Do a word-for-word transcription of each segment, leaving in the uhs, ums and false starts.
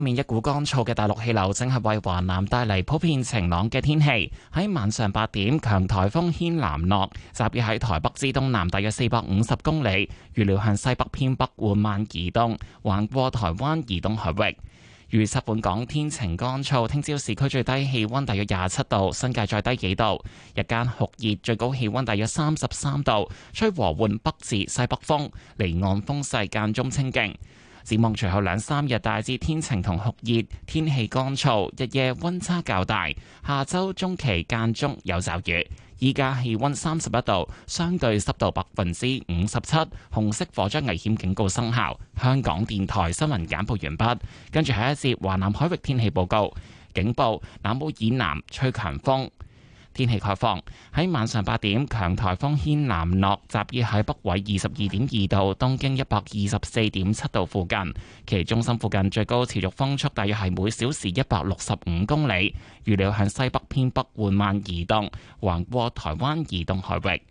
面一股乾燥嘅大陸氣流正係為華南帶嚟普遍晴朗嘅天氣。喺晚上八點，強颱風軒嵐諾集結喺台北之東南大約四百五十公里，預料向西北偏北緩慢移動，橫過台灣以東海域。預測本港天晴乾燥，聽朝市區最低氣溫大約廿七度，新界再低幾度。日間酷熱，最高氣溫大約三十三度，吹和緩北至西北風，離岸風勢間中清勁。展望隨後兩三日大致天晴同酷熱，天氣乾燥，日夜溫差較大。下周中期間中有驟雨。依家氣溫三十一度，相對濕度百分之五十七，紅色火災危險警告生效。香港電台新聞簡報完畢，跟住下一節華南海域天氣報告。警報：南澳以南吹強風。天氣概況，喺晚上八點，強颱風軒嵐諾集結喺北緯二十二點二度、東經一百二十四點七度附近，其中心附近最高持續風速大約係每小時一百六十五公里，預料向西北偏北緩慢移動，橫過台灣以東海域。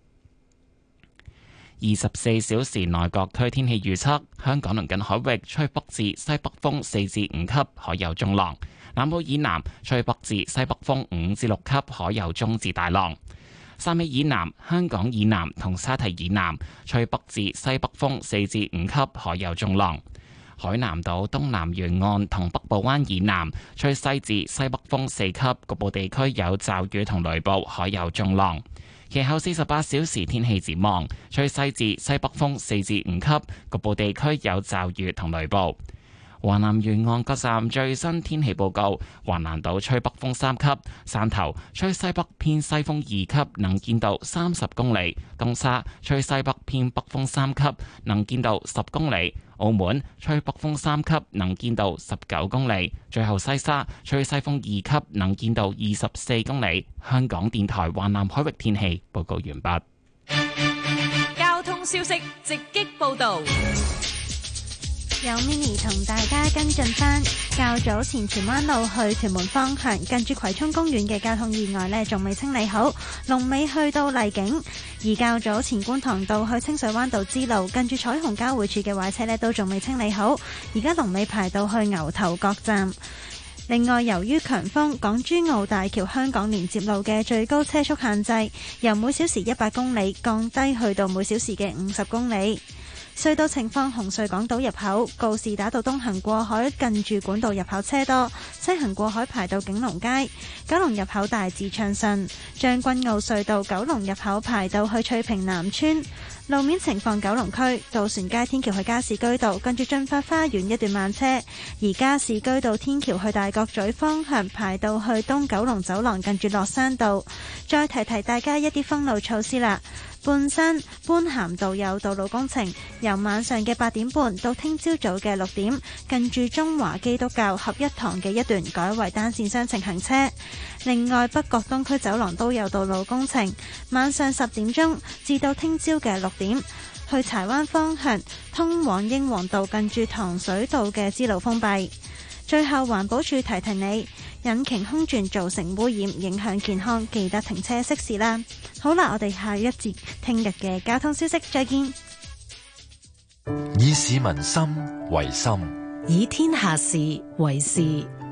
二十四小時內各區天氣預測：香港鄰近海域吹北至西北風四至五級，海有中浪。南澳以南吹北至西北風五至六級，海有中至大浪。汕尾以南、香港以南同沙堤以南吹北至西北風四至五級，海有中浪。海南島東南沿岸同北部灣以南吹西至西北風四級，局部地區有驟雨同雷暴，海有中浪。其後四十八小時天氣展望，吹西至西北風四至五級，局部地區有驟雨同雷暴。華南沿岸各站最新天氣報告：華南島吹北風三級，汕頭吹西北偏西風二級，能見度三十公里；東沙吹西北偏北風三級，能見度十公里；澳門吹北風三級，能見度十九公里；最後西沙吹西風二級，能見度二十四公里。香港電台華南海域天氣報告完畢。 交通消息直擊報道。 有 mini 同大家跟進返，較早前荃灣路去屯門方向，近住葵涌公園嘅交通意外呢，仲未清理好，龍尾去到麗景；而較早前觀塘道去清水灣道支路，近住彩虹交匯處嘅壞車呢，都仲未清理好，而家龍尾排到去牛頭角站。另外，由於強風，港珠澳大橋香港連接路嘅最高車速限制由每小時一百公里降低去到每小時嘅五十公里。隧道情況：紅隧港島入口告士打道東行過海近住管道入口車多，西行過海排到景隆街；九龍入口大致暢順。將軍澳隧道九龍入口排到去翠屏南村。路面情況：九龍區渡船街天橋去加士居道近住駿發花園一段慢車，而加士居道天橋去大角咀方向排到去東九龍走廊近住落山道。再提提大家一啲封路措施啦。半山般咸道有道路工程，由晚上嘅八點半到聽朝早嘅六點，近住中華基督教合一堂嘅一段改為單線雙程行車。另外，北角東區走廊都有道路工程，晚上十點鐘至到聽朝嘅六點，去柴灣方向通往英皇道近住糖水道嘅支路封閉。最後，環保署提提你，引擎空轉造成污染，影響健康，記得停車熄匙啦。好啦，我哋下一節聽日嘅交通消息再見。 以市民心為心， 以天下事為事。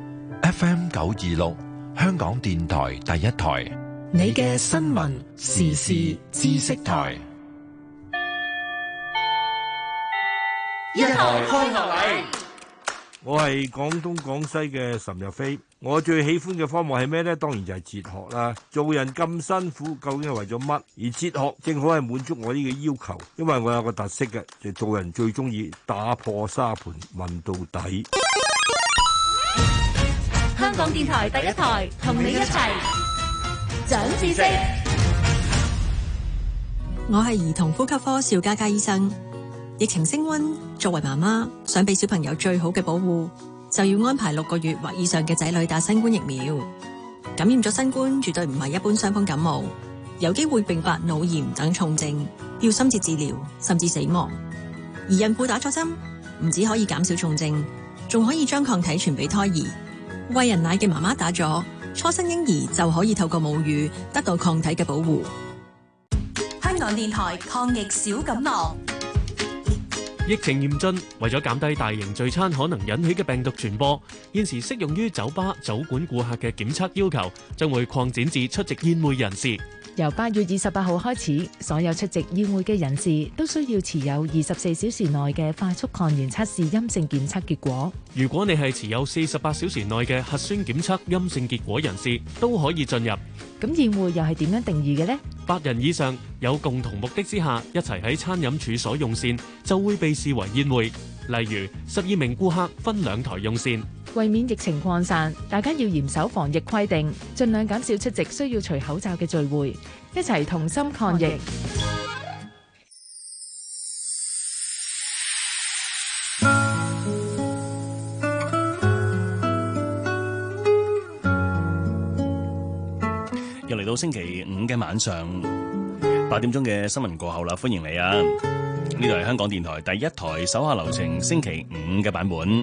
F M 九二六，香港電台第一台， 你嘅新聞時事知識台。 一台開學禮。 我係廣東廣西嘅岑日飛，我最喜歡嘅科目係咩呢？當然就係哲學啦。做人咁辛苦，究竟係為咗乜？而哲學正好係滿足我呢個要求，因為我有個特色嘅，就做人最中意打破沙盤問到底。 香港電台第一台，同你一齊長知識。 我係兒童呼吸科邵嘉嘉醫生。疫情升溫，作為媽媽想俾小朋友最好嘅保護，就要安排六個月或以上嘅仔女打新冠疫苗。感染咗新冠絕對唔係一般傷風感冒，有機會併發腦炎等重症，要深切治療甚至死亡。而孕婦打咗針，唔止可以減少重症，仲可以將抗體傳俾胎兒。餵人奶嘅媽媽打咗，初生嬰兒就可以透過母乳得到抗體嘅保護。 香港電台抗疫小錦囊。 疫情嚴峻，為咗減低大型聚餐可能引起嘅病毒傳播，現時適用於酒吧、酒館顧客嘅檢測要求將會擴展至出席宴會人士。 由八月二十八號開始，所有出席宴會嘅人士都需要持有二十四小時內嘅快速抗原測試陰性檢測結果。 如果你係持有四十八小時內嘅核酸檢測陰性結果人士，都可以進入。 咁宴會又係點樣定義嘅呢？ 八人以上有共同目的之下一齊喺餐飲處所用膳，就會被視為宴會。例如十二名顧客分兩台用膳。 為免疫情擴散，大家要嚴守防疫規定，盡量減少出席需要除口罩嘅聚會，一齊同心抗疫。 又嚟到星期五嘅晚上八點鐘嘅新聞過後啦，歡迎你啊！呢度係香港電台第一台手下留情星期五嘅版本。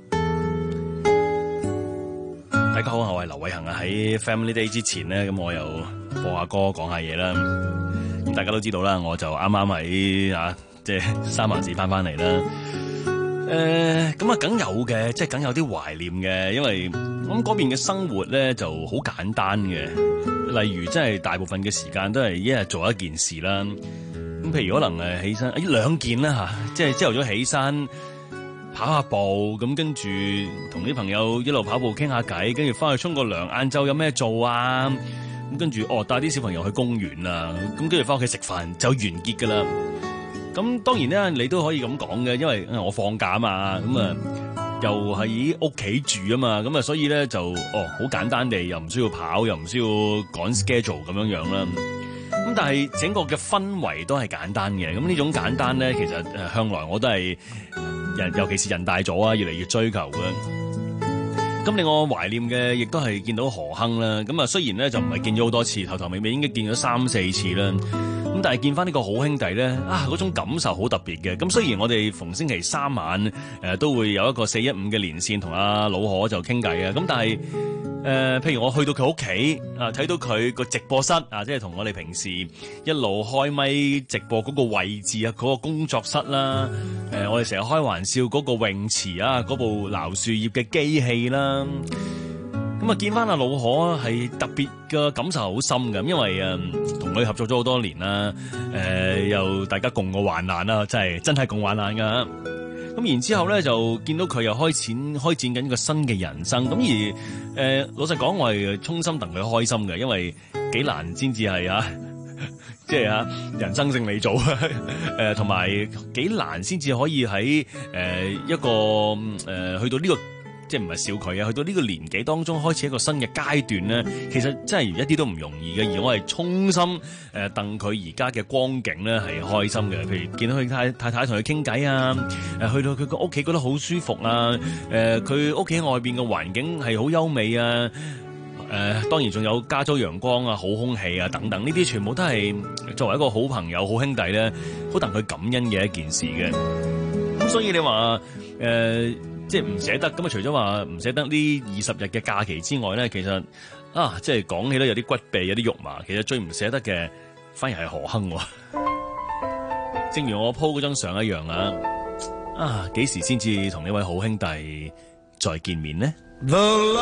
大家好，我係劉偉恒啊！喺 Family Day 之前呢，咁我又播下歌講下嘢啦。咁大家都知道啦，我就啱啱喺啊，即係三藩市翻翻嚟啦。誒、呃，咁啊，梗有嘅，即係梗有啲懷念嘅，因為咁嗰邊嘅生活咧就好簡單嘅。例如，即係大部分嘅時間都係一日做一件事啦。咁譬如可能誒起身，誒兩件啦吓，即係朝頭早起身。跑下步，咁跟住同啲朋友一路跑步傾下偈，跟住翻去沖個涼，晏晝有咩做啊？咁跟住哦帶啲小朋友去公園啊，咁跟住翻屋企食飯就完結噶啦。咁當然咧，你都可以咁講嘅，因為我放假啊嘛，咁啊又喺屋企住啊嘛，咁啊所以咧就哦好簡單地，又唔需要跑，又唔需要趕 schedule 咁樣樣啦。咁但係整個嘅氛圍都係簡單嘅，咁呢種簡單咧，其實誒向來我都係。人尤其是人大咗啊，越嚟越追求嘅。咁令我懷念嘅，亦都係見到何亨啦。咁啊，雖然咧就唔係見咗好多次，頭頭尾尾應該見咗三四次啦。咁但係見翻呢個好兄弟咧，啊嗰種感受好特別嘅。咁雖然我哋逢星期三晚誒、呃、都會有一個四一五嘅連線同阿老何就傾偈啊。咁但係。誒、呃，譬如我去到佢屋企啊，睇到佢個直播室啊，即係同我哋平時一路開咪直播嗰個位置啊，嗰、嗰個工作室啦，誒、呃，我哋成日開玩笑嗰個泳池啊，嗰部撈樹葉嘅機器啦，咁啊見翻阿老何係特別嘅感受好深嘅，因為誒同佢合作咗好多年啦，誒、呃、又大家共過患難啦，真係真係共患難噶。咁然之後咧，就見到佢又開展開展緊一個新嘅人生。咁而誒、呃，老實講，我係衷心戥佢開心嘅，因為幾難先至係啊，即係啊，人生勝利組誒，同埋幾難先至可以喺誒、呃、一個誒、呃、去到呢個。即係唔係笑佢啊？去到呢個年紀當中開始一個新嘅階段咧，其實真係一啲都唔容易嘅。而我係衷心誒戥佢而家嘅光景咧係開心嘅。譬如見到佢太太太同佢傾偈啊，誒去到佢個屋企覺得好舒服啊，誒佢屋企外邊嘅環境係好優美啊，誒、呃、當然仲有加州陽光啊、好空氣啊等等，呢啲全部都係作為一個好朋友、好兄弟咧，好戥佢感恩嘅一件事嘅。咁所以你話誒？呃即係唔捨得咁啊！除咗話唔捨得呢二十日嘅假期之外咧，其實啊，即係講起咧有啲骨痹，有啲肉麻。其實最唔捨得嘅，反而係何亨。正如我 po 嗰張相一樣啊！啊，幾時先至同呢位好兄弟再見面呢？ The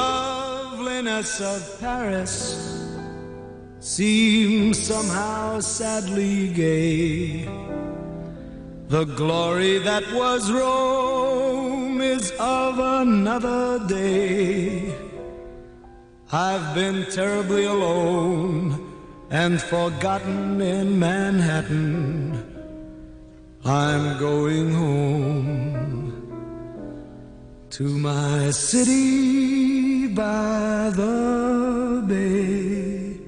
loveliness of Paris seems somehow sadly gay. The glory that was Rome is of another day. I've been terribly alone and forgotten in Manhattan. I'm going home to my city by the bay.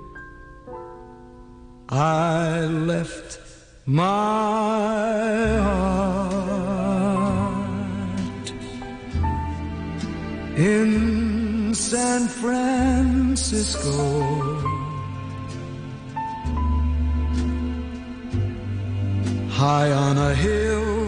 I left my heart in San Francisco. High on a hill,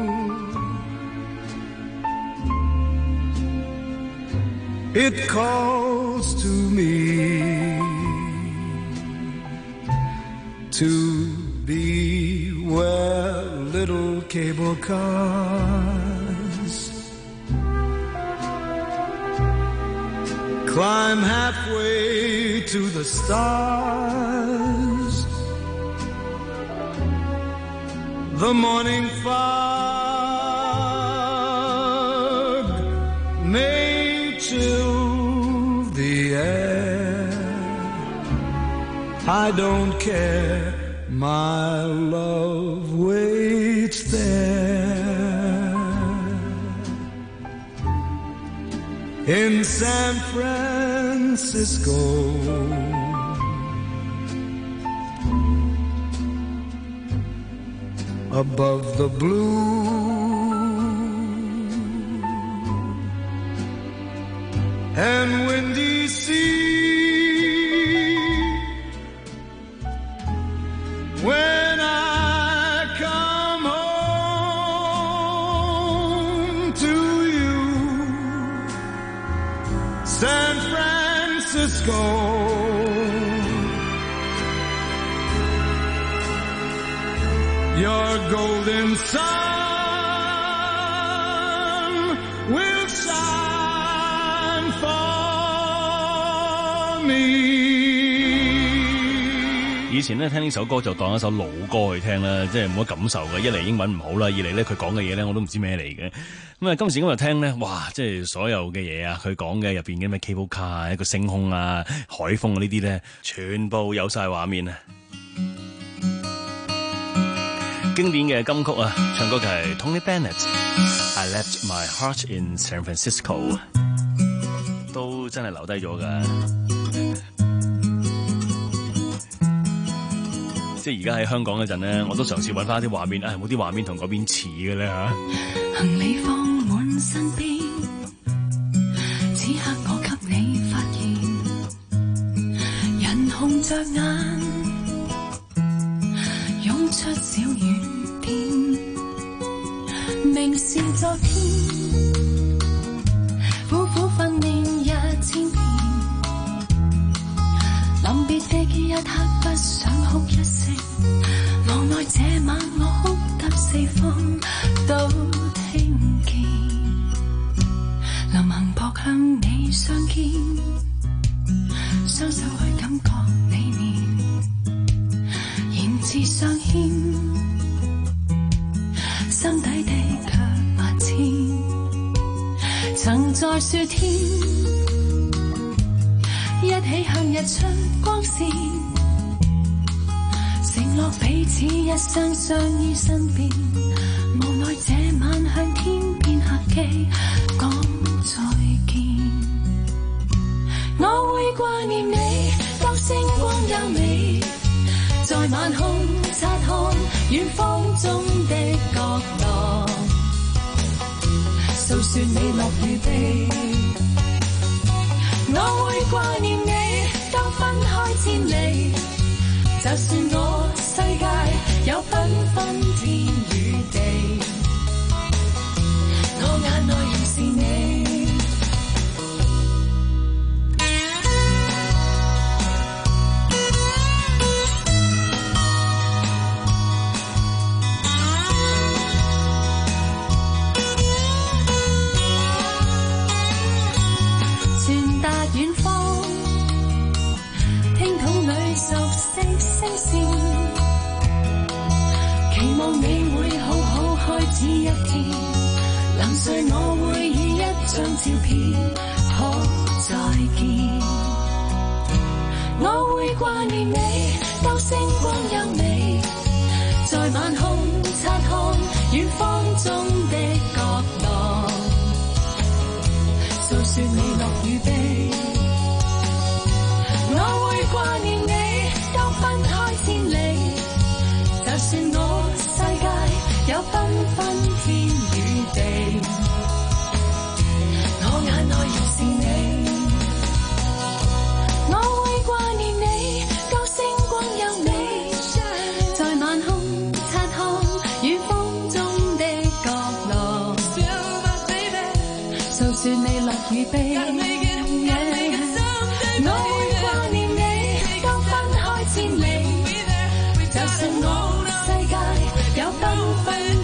it calls to me to be where little cable cars. Climb halfway to the stars. The morning fog may chill the air. I don't care, my love waits there. In San Francisco, above the blue and windy sea, when I come home to you, San Francisco, your golden sun will shine for me。 以前咧聽呢首歌就當一首老歌去聽啦，即係冇乜感受嘅。一嚟英文唔好啦，二嚟咧佢講嘅嘢咧我都唔知咩嚟嘅。咁啊今時今日聽咧，哇！即係所有嘅嘢啊，佢講嘅入邊嘅咩 cable car 啊、一個星空啊、海風啊呢啲咧，全部有晒畫面啊！經典嘅金曲啊，唱歌嘅係 Tony Bennett。I left my heart in San Francisco， 都真係留低咗㗎。即係而家喺香港嗰陣咧，我都嘗試揾翻啲畫面，啊，有冇啲畫面同嗰邊似嘅咧嚇？ 行李放滿身邊，此刻我給你發現，人紅着眼，湧出小雨點，明是昨天，苦苦訓練一千遍，臨別的一刻不想哭一聲，無奈這晚我哭得四方都聽見，臨行撲向你相見，雙手去感覺你面，言字相牽，心底的卻萬千，曾在雪天一起向日出光線，承諾彼此一生相依身邊，無奈這晚向天邊客機講再見。我會掛念你，當星光優美，在晚空察看遠方中的角落，訴說你樂與悲。我會掛念你，當分開千里，就算我世界有繽紛天與地，我眼內仍是你。傳達遠方，聽筒裏熟悉聲線，期望你會好好開始一天，臨睡我會以一張照片可再見。我會掛念你，當星光優美，在晚空察看遠方中的角落，訴說你樂與悲。我會掛念你，當分開千里，就算我世界有繽紛天與地，我眼內仍是你。我會掛念你，當星光優美，在晚空察看遠方中的角落，訴說你樂與悲。我會掛念你，當分開千里，就算我世界有繽紛。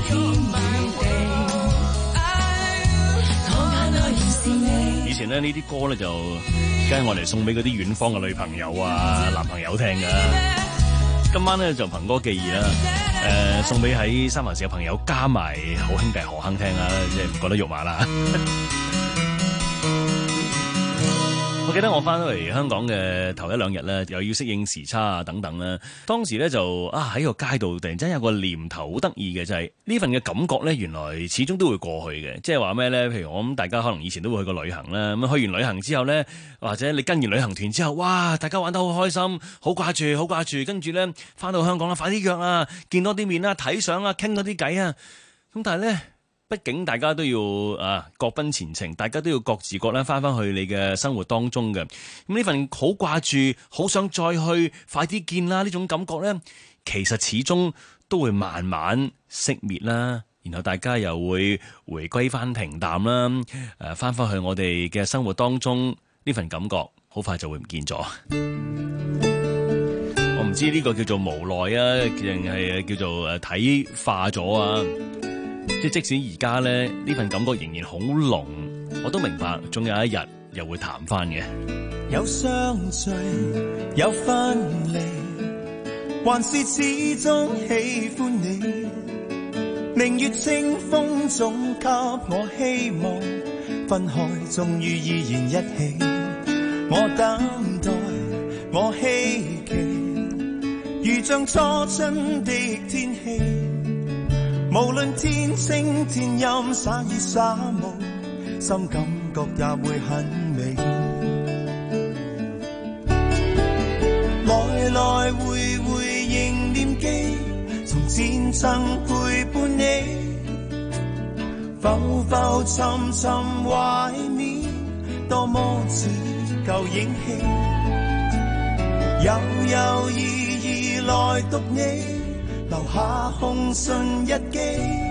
前咧，呢啲歌咧就梗係我嚟送俾嗰啲遠方嘅女朋友啊、男朋友聽㗎。今晚咧就憑歌寄意啦，誒、呃、送俾喺三藩市嘅朋友，加埋好兄弟何鏗聽啊，即係唔覺得肉麻啦。我記得我翻到嚟香港嘅頭一兩日咧，又要適應時差啊等等咧。當時咧就啊喺個街度突然間有個念頭好得意嘅，就係、是、呢份嘅感覺咧，原來始終都會過去嘅。即係話咩咧？譬如我諗大家可能以前都會去過旅行啦，咁去完旅行之後咧，或者你跟完旅行團之後，哇！大家玩得好開心，好掛住，好掛住，跟住咧翻到香港啦，快啲約啦，見多啲面啦，睇相啦，傾多啲偈啊。咁但係咧，畢竟大家都要啊各奔前程，大家都要各自各咧翻翻去你嘅生活當中嘅。咁呢份好掛住，好想再去快啲見啦呢種感覺咧，其實始終都會慢慢熄滅啦。然後大家又會回歸翻平淡啦，誒翻翻去我哋嘅生活當中，呢份感覺好快就會唔見咗。我唔知呢個叫做無奈啊，定係叫做誒睇化咗啊？即係即使而家咧呢份感覺仍然好濃，我都明白，總有一日又會淡翻嘅。 有相聚，有分離，還是始終喜歡你。明月清風總給我希望，分開終於依然一起。我等待，我希冀，如像初春的天氣。無論天晴天陰灑雨灑霧，心感覺也會很美。來來回回仍念記，從前曾陪伴你，浮浮沉沉懷緬，多麼似舊影戲。悠悠依依來讀你，留下空信一記，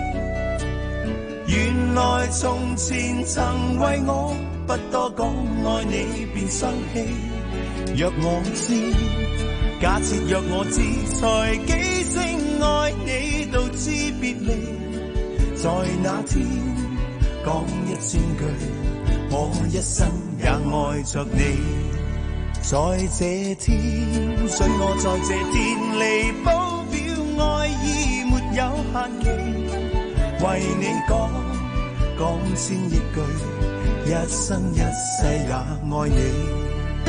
原來從前曾為我不多講愛你便生氣。若我知，假設若我知，才幾聲愛你到知別離。在那天講一千句，我一生也愛着你。在這天，許我在這天離譜。愛意沒有限期，為你講講千億句，一生一世也愛你。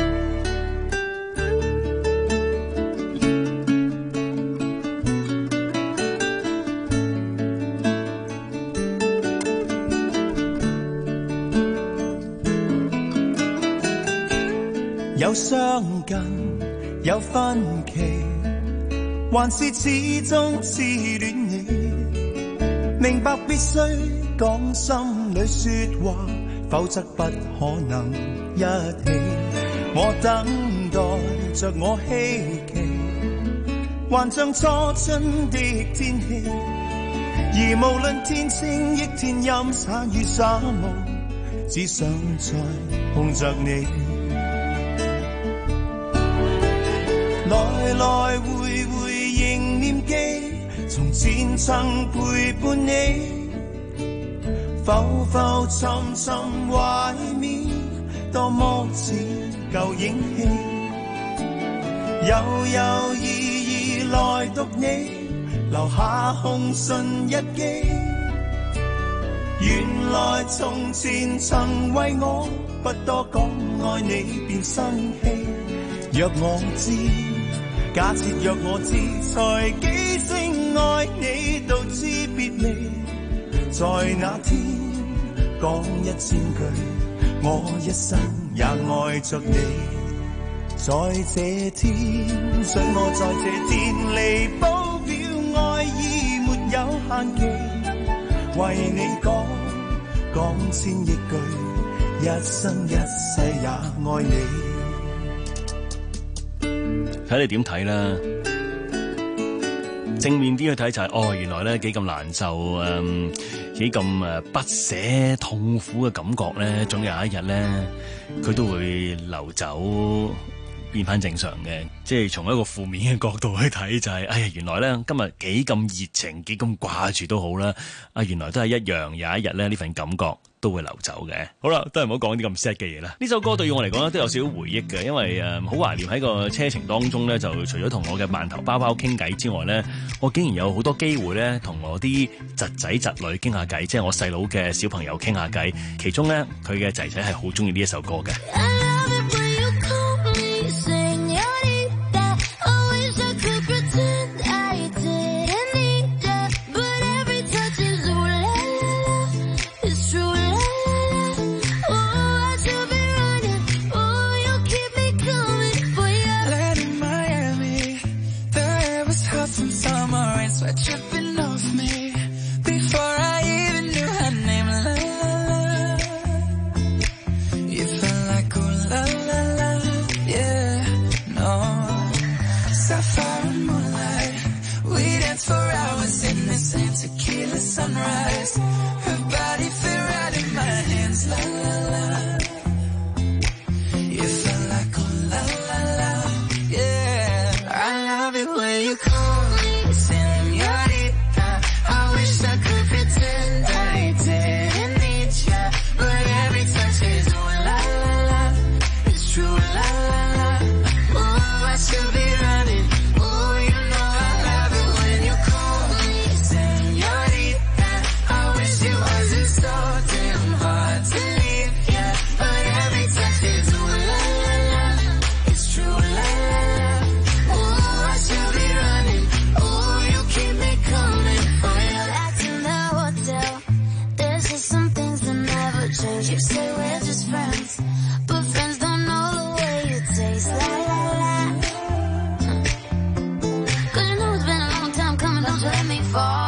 有相近，有分歧，還是始終痴戀你。明白必須講心裏說話，否則不可能一起。我等待着我希冀，還像初春的天氣。而無論天晴亦天陰灑雨灑霧，只想再碰着你。來來回回仍念記，從前曾陪伴你，浮浮沉沉懷緬，多麼似舊影戲。悠悠依依來讀你，留下空信一記。原來從前曾為我不多講愛你便生氣。若我知，假設若我知，才幾聲愛你到知別離。在那天講一千句，我一生也愛着你。在這天，想我在這天離譜，表愛意沒有限期。為你講講千億句，一生一世也愛你。 睇你點睇啦？正面啲去睇就係、是、哦，原來咧幾咁難受，誒幾咁誒不捨痛苦嘅感覺咧，總有一日咧佢都會流走， 變翻正常嘅。即係從一個負面嘅角度去睇，就係、是、哎呀，原來咧今日幾咁熱情，幾咁掛住都好啦。啊，原來都係一樣，有一日咧呢份感覺都會流走嘅。好啦，都係唔好講啲咁 sad 嘅嘢啦。呢首歌對於我嚟講咧都有少少回憶嘅，因為誒好懷念喺個車程當中咧，就除咗同我嘅饅頭包包傾偈之外咧，我竟然有好多機會咧同我啲侄仔侄女傾下偈，即係我細佬嘅小朋友傾下偈。其中咧佢嘅仔仔係好中意呢一首歌嘅。 Sunrise, her body fit right in my hands, la la la. You felt like oh la la la, yeah. I love it when you call me señorita. I wish I could pretend I didn't need ya, but every touch is oh la la la. It's true la la la. Oh, I should be running. Oh, you know I love it when you call me señorita. It wasn't so damn hard to leave, yeah. But every touch is ooh la la la. It's true la la la. Ooh, I should be running. Ooh, you keep me coming for you. Back in the hotel, there's just some things that never change. You say we're just friends, but friends don't know the way you taste. La la la. Cause you know it's been a long time coming, don't you let me fall.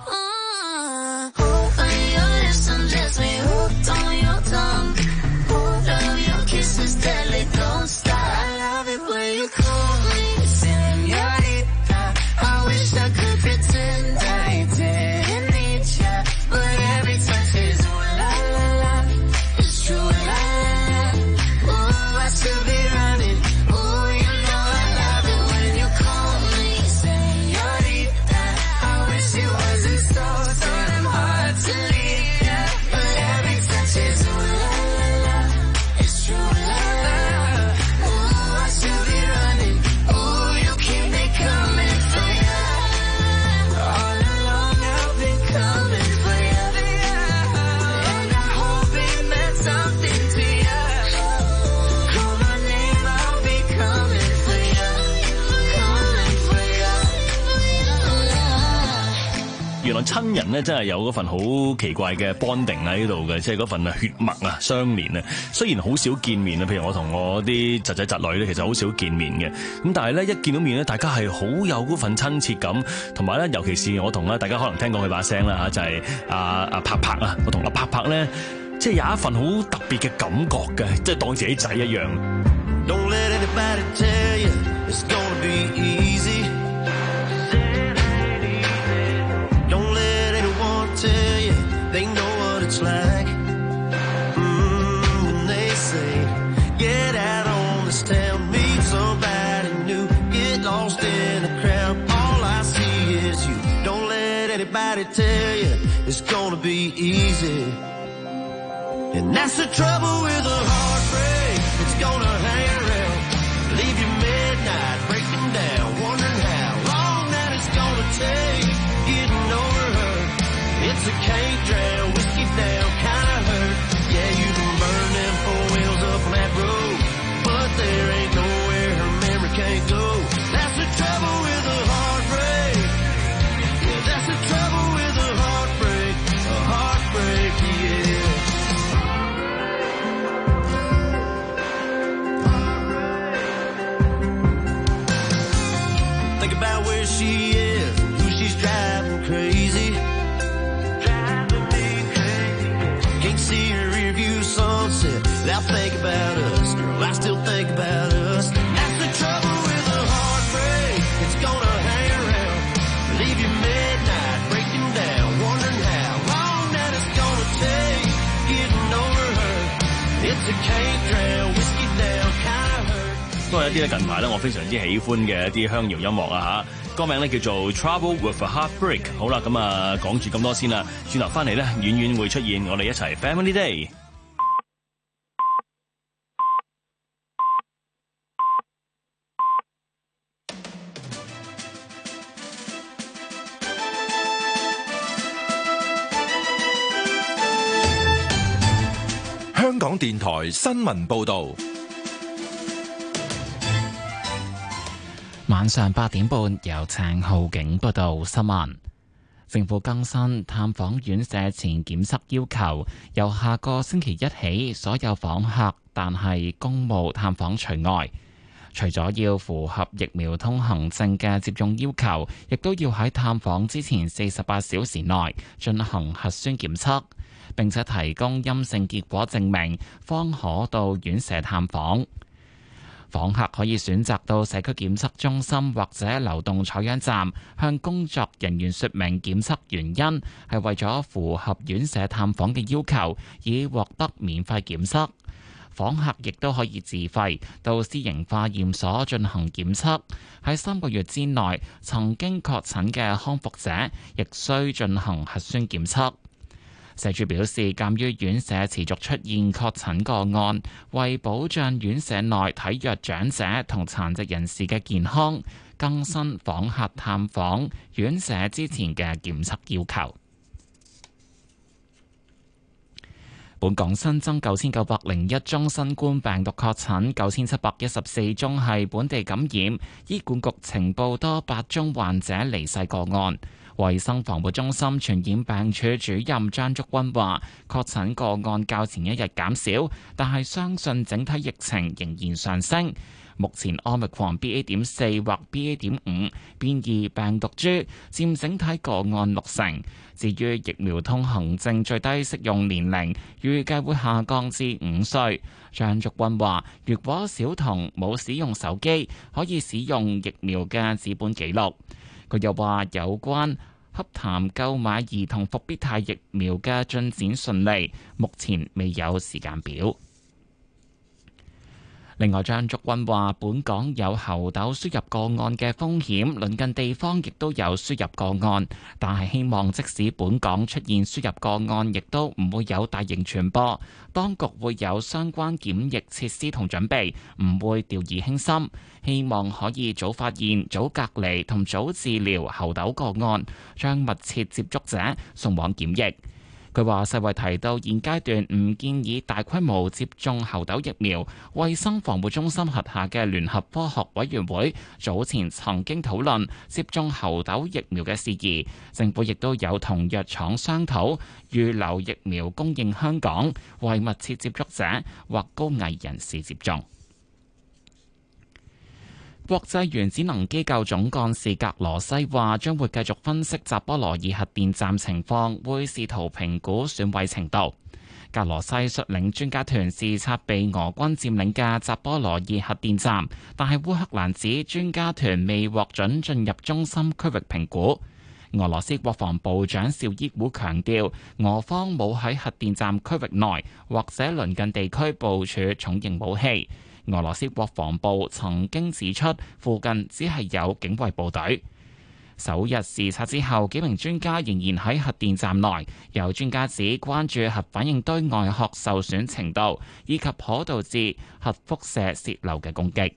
Don't stop. I love it when you call me señorita. I wish I could pretend I didn't need ya, but every touch is ooh la la la. It's true la la la. Ooh, I should be running. Ooh, you know I love it when you call me señorita. I wish it wasn't so so damn hard to leave ya, but every touch is ooh la la la. It's true la la. 原來親人咧真係有嗰份好奇怪嘅 bonding 喺度嘅，即係嗰份啊血脈啊相連啊。雖然好少見面啊，譬如我同我啲侄仔侄女咧，其實好少見面嘅。咁但係咧一見到面咧，大家係好有嗰份親切感，同埋咧，尤其是我同咧大家可能聽過佢把聲啦嚇，就係阿阿柏柏啊，我同阿柏柏咧，即係有一份好特別嘅感覺嘅，即係當自己仔一樣。 Don't let anybody tell you it's gonna be easy. Don't let anyone tell you they know what it's like. Mm, when they say, get out on this town, meet somebody new, get lost in the crowd. All I see is you. Don't let anybody tell you it's gonna be easy. And that's the trouble with a heartbreak. It's gonna hang around, leave you midnight, breaking down, wondering how long that it's gonna take. Getting over her, it's a can't drown, whiskey down kind of hurt. Yeah, you can burn them four wheels up on that road, but there ain't nowhere her memory can't go. That's the trouble with a heartbreak. Yeah, that's the trouble with a heartbreak. A heartbreak, yeah. Think about where she is, who she's driving crazy. Driving me crazy. Can't see her rear view sunset without thinking about us. Girl, I still think about us. That's the trouble with a heartbreak. It's gonna hang around, leave you midnight, breaking down, wondering how long that it's gonna take. Getting over her, it's a can't drown, whiskey down kind of hurt. 都係一啲咧近排咧我非常之喜歡嘅一啲鄉謠音樂啊嚇，歌名咧叫做 Trouble with a Heartbreak。好啦，咁啊講住咁多先啦，轉頭翻嚟咧遠遠會出現，我哋一齊 Family Day。 香港電台新聞報道， 晚上八點半由鄭浩景報道新聞。政府更新探訪院舍前檢測要求，由下個星期一起，所有訪客但係公務探訪除外。除咗要符合疫苗通行證嘅接種要求，亦都要喺探訪之前四十八小時內進行核酸檢測，並且提供陰性結果證明，方可到院舍探訪。訪客可以選擇到社區檢測中心或者流動採樣站，向工作人員說明檢測原因，係為咗符合院舍探訪嘅要求，以獲得免費檢測。訪客亦都可以自費到私營化驗所進行檢測。喺三個月之內曾經確診嘅康復者，亦需進行核酸檢測。社署表示，鑑於院舍持續出現確診個案，為保障院舍內體弱長者同殘疾人士嘅健康，更新訪客探訪院舍之前嘅檢測要求。本港新增九千九百零一宗新冠病毒確診，九千七百一十四宗係本地感染。醫管局呈報多八宗患者離世個案。衛生防護中心傳染病處主任張竹君話，確診個案較前一日減少，但係相信整體疫情仍然上升。目前 Omicron B A 點四或 B A 點五變異病毒株佔整體個案六成。至於疫苗通行證最低適用年齡，預計會下降至五歲。張竹君話，如果小童冇使用手機，可以使用疫苗嘅紙本記錄。佢又話，有關洽談購買兒童復必泰疫苗嘅進展順利，目前未有時間表。另外，張竹君話，本港有猴痘輸入個案嘅風險，鄰近地方亦都有輸入個案，但係希望即使本港出現輸入個案，亦都唔會有大型傳播。當局會有相關檢疫設施同準備，唔會掉以輕心，希望可以早發現、早隔離同早治療猴痘個案，將密切接觸者送往檢疫。佢話世衛提到現階段唔建議大規模接種猴痘疫苗。衛生防護中心轄下嘅聯合科學委員會早前曾經討論接種猴痘疫苗嘅事宜，政府亦都有同藥廠商討預留疫苗供應香港，為密切接觸者或高危人士接種。國際原子能機構總幹事格羅西話，將會繼續分析扎波羅爾核電站情況，會試圖評估損毀程度。格羅西率領專家團視察被俄軍佔領嘅扎波羅爾核電站，但係烏克蘭指專家團未獲准進入中心區域評估。俄羅斯國防部長紹伊古強調，俄方冇喺核電站區域內或者鄰近地區部署重型武器。俄羅斯國防部曾經指出，附近只係有警衛部隊。首日視察之後，幾名專家仍然喺核電站內。有專家指關注核反應堆外殼受損程度，以及可導致核輻射洩漏嘅攻擊。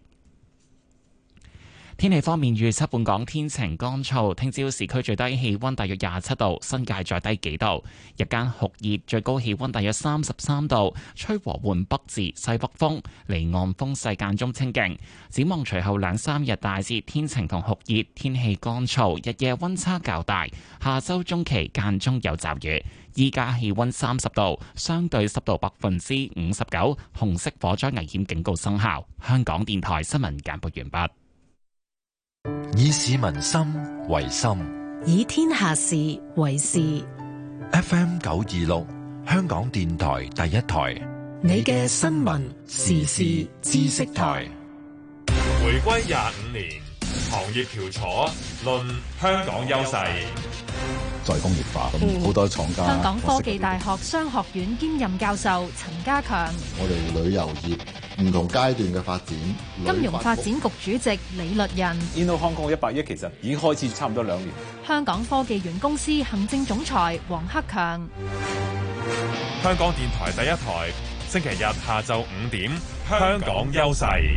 天氣方面預測，本港天晴乾燥，聽朝市區最低氣溫大約廿七度，新界再低幾度。日間酷熱，最高氣溫大約三十三度，吹和緩北至西北風，離岸風勢間中清勁。展望隨後兩三日大致天晴同酷熱，天氣乾燥，日夜溫差較大。下周中期間中有驟雨。依家氣溫三十度，相對濕度百分之五十九，紅色火災危險警告生效。香港電台新聞簡報完畢。 以市民心為心， 以天下事為事。 F M 九二六，香港電台第一台， 你嘅新聞時事知識台。 回歸廿五年，行業翹楚論香港優勢。 再工業化，咁好多廠家。 香港科技大學商學院兼任教授陳家強， 我哋旅遊業唔同階段嘅發展， 金融發展局主席李律仁 Inno Hong Kong 一百億其實已經開始差唔多兩年。 香港科技園公司行政總裁黃克強， 香港電台第一台，星期日下晝五點，香港優勢。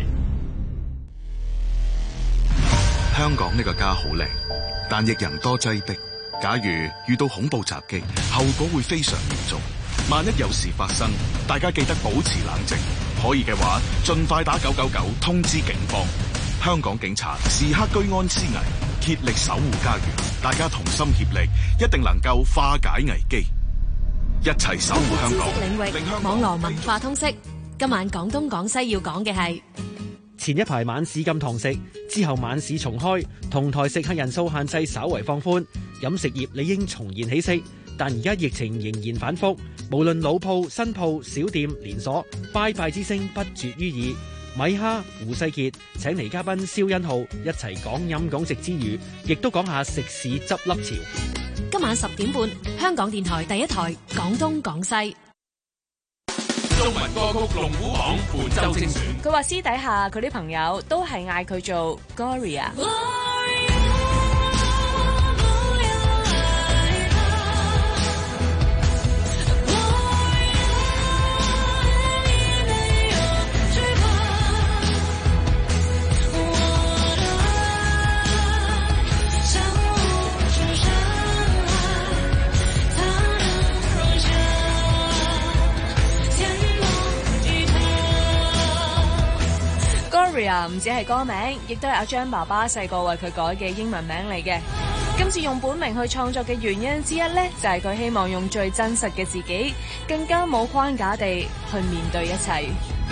香港呢個家好靚，但亦人多擠迫。假如遇到恐怖襲擊，後果會非常嚴重。萬一有事發生，大家記得保持冷靜，可以嘅話盡快打九九九通知警方。香港警察時刻居安思危，竭力守護家園，大家同心協力，一定能夠化解危機，一齊守護香港。 領域網絡文化通識，今晚廣東廣西要講嘅係前一排晚市禁堂食，之後晚市重開，同台食客人數限制稍為放寬，飲食業理應重現起色。但而家疫情仍然反覆，無論老鋪、新鋪、小店、連鎖，拜拜之聲不絕於耳。米哈、胡世傑請嚟嘉賓蕭欣浩一齊講飲講食之餘，亦都講下食肆執笠潮。 今晚十點半，香港電台第一台廣東廣西。 中文歌曲龍虎榜本周精選。 佢話私底下佢啲朋友都係嗌佢做 Gloria。Gloria 唔止係歌名，亦都係阿張爸爸細個為佢改嘅英文名嚟嘅。今次用本名去創作嘅原因之一呢，就係佢希望用最真實嘅自己，更加冇框架地去面對一切。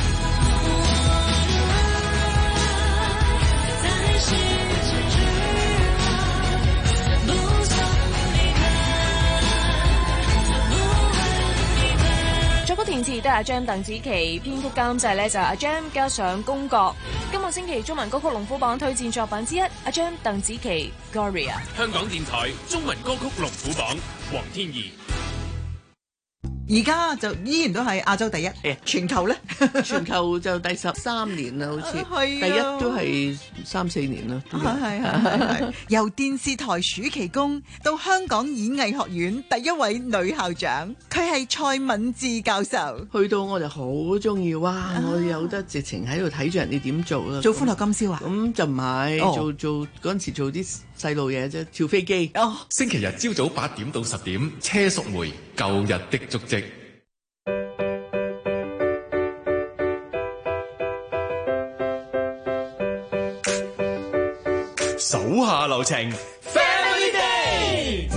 作曲填詞都係阿張鄧紫棋，編曲監製咧就係阿張加上宮國。今個星期中文歌曲龍虎榜推薦作品之一，阿張鄧紫棋 Gloria。 香港電台中文歌曲龍虎榜，黃天怡。 而家就依然都係亞洲第一，全球咧， 全球就第十三年啦，好似， 啊、 第一都係三四年啦。 係係係，由電視台暑期工到香港演藝學院第一位女校長，佢係蔡敏智教授。 去到我就好中意，哇！啊、我有得直情喺度睇住人哋點做啦。 做歡樂今宵啊？ 咁就唔係、哦，做做嗰陣時做啲細路嘢啫，跳飛機。 哦， 星期日朝早八點到十點，車淑梅舊日的足跡。 手下留情 ，Family Day。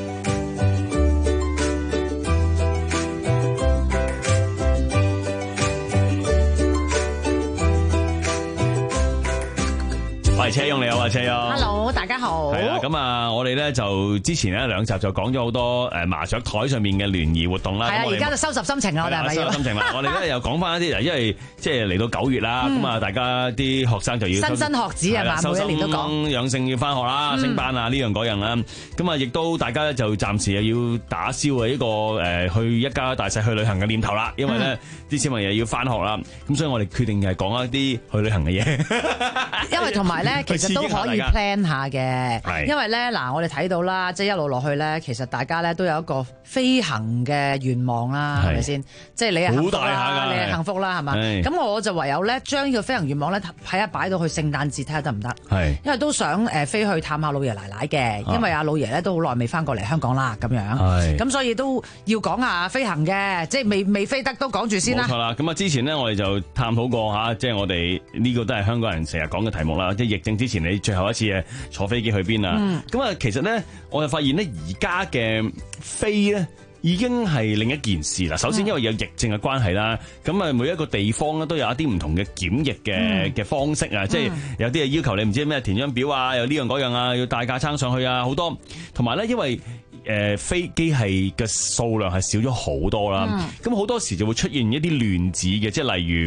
喂，車翁你好啊，車翁。 Hello， 大家好。 係啦，咁啊，我哋咧就之前咧兩集就講咗好多誒麻雀台上面嘅聯誼活動啦。 係啊，而家就收拾心情啦，我哋係咪要？ 收拾心情啦，我哋咧又講翻一啲，因為即係嚟到九月啦，咁啊，大家啲學生就要新生學子係嘛，每一年都講養性要翻學啦，升班啊呢樣嗰樣啦，咁啊，亦都大家就暫時又要打消啊一個誒去一家大細去旅行嘅念頭啦，因為咧啲小朋友要翻學啦，咁所以我哋決定係講一啲去旅行嘅嘢。 因為同埋咧，其實都可以 plan 下嘅，因為咧嗱，我哋睇到啦，即係一路落去咧，其實大家咧都有一個飛行嘅願望啦，係咪先？即係你係幸福啦，你係幸福啦，係嘛？咁我就唯有咧將呢個飛行願望咧睇一擺到去聖誕節睇下得唔得？係，因為都想誒飛去探下老爺奶奶嘅，因為阿老爺咧都好耐未翻過嚟香港啦，咁樣。係，咁所以都要講下飛行嘅，即係未未飛得都講住先啦。 冇錯啦，咁啊之前呢，我哋就探討過嚇，即係我哋呢個都係香港人成日講嘅題目啦，即係疫症之前你最後一次誒坐飛機去邊啊？咁啊、嗯，其實咧，我就發現咧，而家嘅飛咧已經係另一件事啦。首先，因為有疫症嘅關係啦，咁啊，每一個地方咧都有一啲唔同嘅檢疫嘅嘅、嗯、方式啊，即係有啲係要求你唔知咩填張表啊，有呢樣嗰樣啊，要帶架撐上去啊，好多。同埋咧，因為誒、呃、飛機係嘅數量係少咗好多啦，咁好、嗯、多時就會出現一啲亂子嘅，即係例如。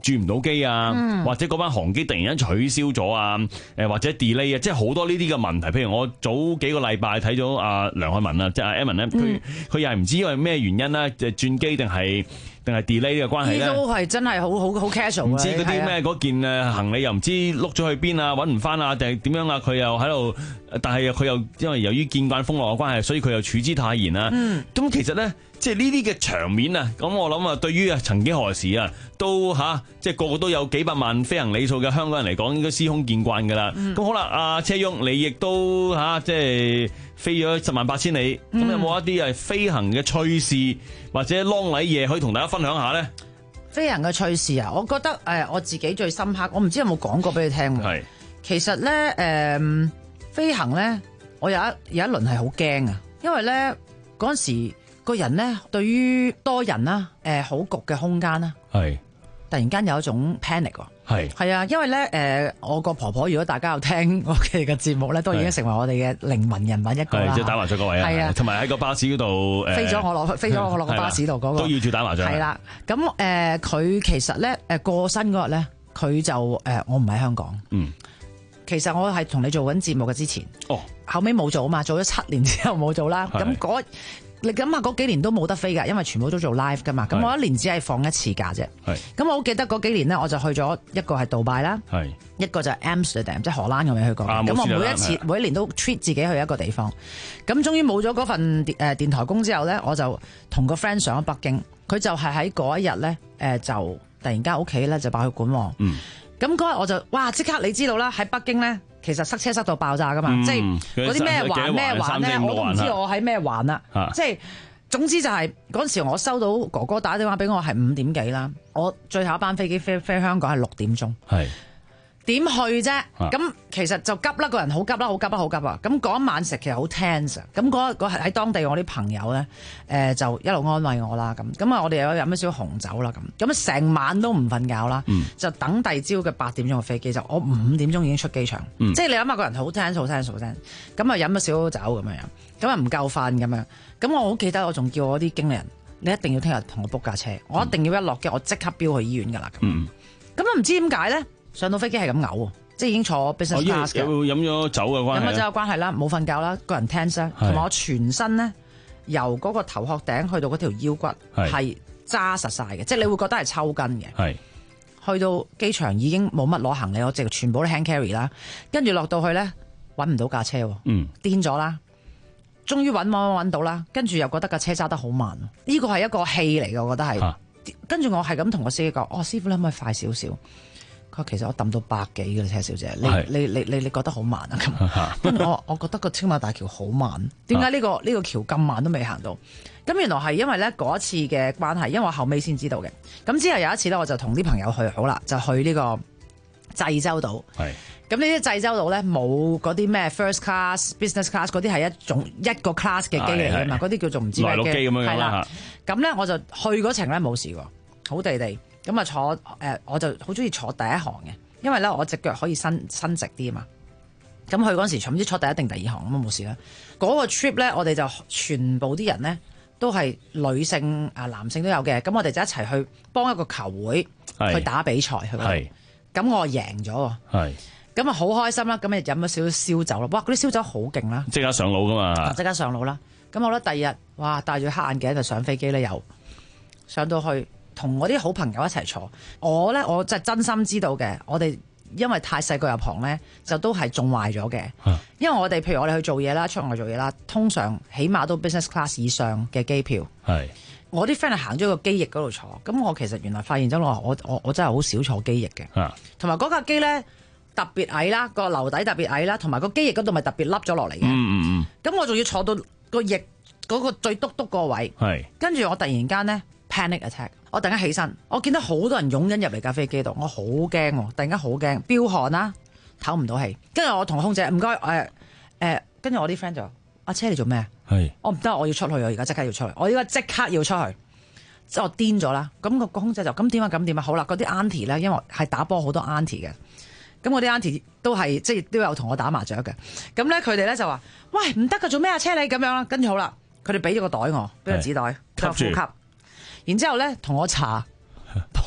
轉唔到機啊， 嗯、 或者嗰班航機突然間取消咗啊，誒或者 delay 啊，即係好多呢啲嘅問題。譬如我早幾個禮拜睇咗阿梁漢文啊，即係阿 Evan 咧，佢佢又係唔知因為咩原因啦，就轉機定係定係 delay 嘅關係咧， 都係真係好好好 casual。 唔知嗰啲咩嗰件誒行李又唔知碌咗去邊啊，揾唔翻啊，定係點樣啊？佢又喺度，但係佢又因為由於見慣風浪嘅關係，所以佢又處之泰然啊。咁、嗯、其實咧。即係呢啲嘅場面啊，咁我諗啊，對於啊曾幾何時啊，都吓、啊，即係個個都有幾百萬飛行里數嘅香港人嚟講，應該司空見慣噶啦。咁、嗯、好啦，阿車翁，你亦都吓、啊，即係飛咗十萬八千里，咁、嗯、有冇一啲係飛行嘅趣事或者啷禮嘢可以同大家分享下咧？ 飛行嘅趣事啊，我覺得誒、呃，我自己最深刻，我唔知有冇講過俾你聽。係，其實咧，誒、呃，飛行咧，我有一有一輪係好驚啊，因為咧嗰陣時。個人咧，對於多人啦，誒、呃，好焗嘅空間啦，係突然間有一種 panic 喎，係係啊，因為咧，誒、呃，我個婆婆，如果大家有聽我哋嘅節目咧，都已經成為我哋嘅靈魂人物一個啦，即係打麻雀嗰位啊，係啊，同埋喺個巴士嗰度，飛咗我落去，飛咗我落個巴士度嗰、那個，都要住打麻雀，係啦，咁誒，佢、呃、其實咧，誒過身嗰日咧，佢就誒、呃，我唔喺香港，嗯，其實我係同你做緊節目嘅之前，哦，後尾冇做啊嘛，做咗七年之後冇做啦，咁嗰。你諗下嗰幾年都冇得飛㗎，因為全部都做 live 㗎嘛。咁我一年只係放一次假啫。咁我好記得嗰幾年咧，我就去咗一個係杜拜啦，一個就係 Amsterdam， 即係荷蘭我未去過。咁、啊、我每一次每一年都 treat 自己去一個地方。咁終於冇咗嗰份誒電台工之後咧，我就同個 friend 上咗北京。佢就係喺嗰一日咧，誒就突然間屋企咧就爆血管喎。咁嗰日我就哇即刻你知道啦，喺北京咧。其實塞車塞到爆炸噶嘛，嗯、即係嗰啲咩環咩環咧，我都唔知我喺咩環啦。即係總之就係嗰陣時，我收到哥哥打電話俾我係五點幾啦，我最後一班飛機飛飛香港係六點鐘。係點去啫？咁、啊、其實就急啦，個人好急啦，好急啦，好急啊！咁嗰一晚食其實好 tense 啊。咁嗰嗰喺當地我啲朋友咧，誒、呃、就一路安慰我啦。咁咁啊，我哋又飲咗少少紅酒啦。咁咁成晚都唔瞓覺啦、嗯，就等第二朝嘅八點鐘嘅飛機。就我五點鐘已經出機場，嗯、即係你諗下個人好 tense 好 tense 好 tense。咁啊飲咗少少酒咁樣樣，咁啊唔夠瞓咁樣。咁我好記得我仲叫我啲經理人，你一定要聽日同我 book 架車，嗯、我一定要一落機我即刻飆去醫院噶啦。咁咁啊唔知點解咧？上到飛機係咁嘔，即係已經坐 business class 嘅。有飲咗酒嘅關係。飲咗酒嘅關係啦，冇瞓覺啦，個人 tense 啦，同埋我全身咧由嗰個頭殼頂去到嗰條腰骨係揸實晒嘅，即係你會覺得係抽筋嘅。係去到機場已經冇乜攞行李，我直全部都 hand carry 啦，跟住落到去咧揾唔到架車，嗯，癲咗啦，終於揾揾揾到啦，跟住又覺得架車揸得好慢，呢個係一個戲嚟嘅，我覺得係。啊、跟住我係咁同個司機講，哦，師傅你可唔可以快少少？佢話其實我抌到百幾嘅車小姐，你你你你你覺得好慢啊？咁跟住我我覺得個青馬大橋好慢，點解呢個呢、呢個橋咁慢都未行到？咁原來係因為咧嗰一次嘅關係，因為我後尾先知道嘅。咁之後有一次咧，我就同啲朋友去好啦，就去呢個濟州島。係咁呢啲濟州島咧冇嗰啲咩 first class、business class 嗰啲係一種一個 class 嘅機嚟嘅嘛，嗰啲叫做唔知咩機咁樣啦。咁咧我就去嗰程咧冇事喎，好地地。咁啊坐誒、呃，我就好中意坐第一行嘅，因為咧我隻腳可以伸伸直啲啊嘛。咁去嗰時，唔知坐第一定第二行咁啊冇事啦。嗰、那個 trip 咧，我哋就全部啲人咧都係女性啊，男性都有嘅。咁我哋就一齊去幫一個球會去打比賽去。係。咁我贏咗喎。係。咁啊好開心啦！咁啊飲咗少少燒酒啦。哇！嗰啲燒酒好勁啦。即刻上腦噶嘛。即刻上腦啦。咁我咧第二日，哇！戴住黑眼鏡就上飛機咧，又上到去。同我啲好朋友一齊坐，我咧我真係真心知道嘅。我哋因為太細個入行咧，就都係縱壞咗嘅。因為我哋譬如我哋去做嘢啦，出外做嘢啦，通常起碼都 business class 以上嘅機票。係我啲 friend 係行咗個機翼嗰度坐，咁我其實原來發現咗我我我我真係好少坐機翼嘅。同埋嗰架機咧特別矮啦，個樓底特別矮啦，同埋個機翼嗰度咪特別凹咗落嚟嘅。嗯嗯嗯。咁我仲要坐到個翼嗰個最篤篤個位。係。跟住我突然間咧 panic attack。我突然間起身，我見到好多人湧緊入嚟架飛機度，我好驚喎！突然間好驚，飆汗啦，唞唔到氣。跟住我同空姐唔該誒誒，跟住我啲 friend 就阿車你做咩？係我唔得，我要出去，我而家即刻要出去，我而家即刻要出去，即係我癲咗啦。咁個空姐就咁點啊咁點啊，好啦，嗰啲 auntie 咧，因為係打波好多 auntie 嘅，咁我啲 auntie 都係即係都有同我打麻雀嘅。咁咧佢哋咧就話：喂唔得㗎，做咩啊車你咁樣啦？跟住好啦，佢哋俾咗個袋我，俾個紙袋，吸呼吸。然之後咧，同我搽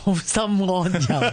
好心安有。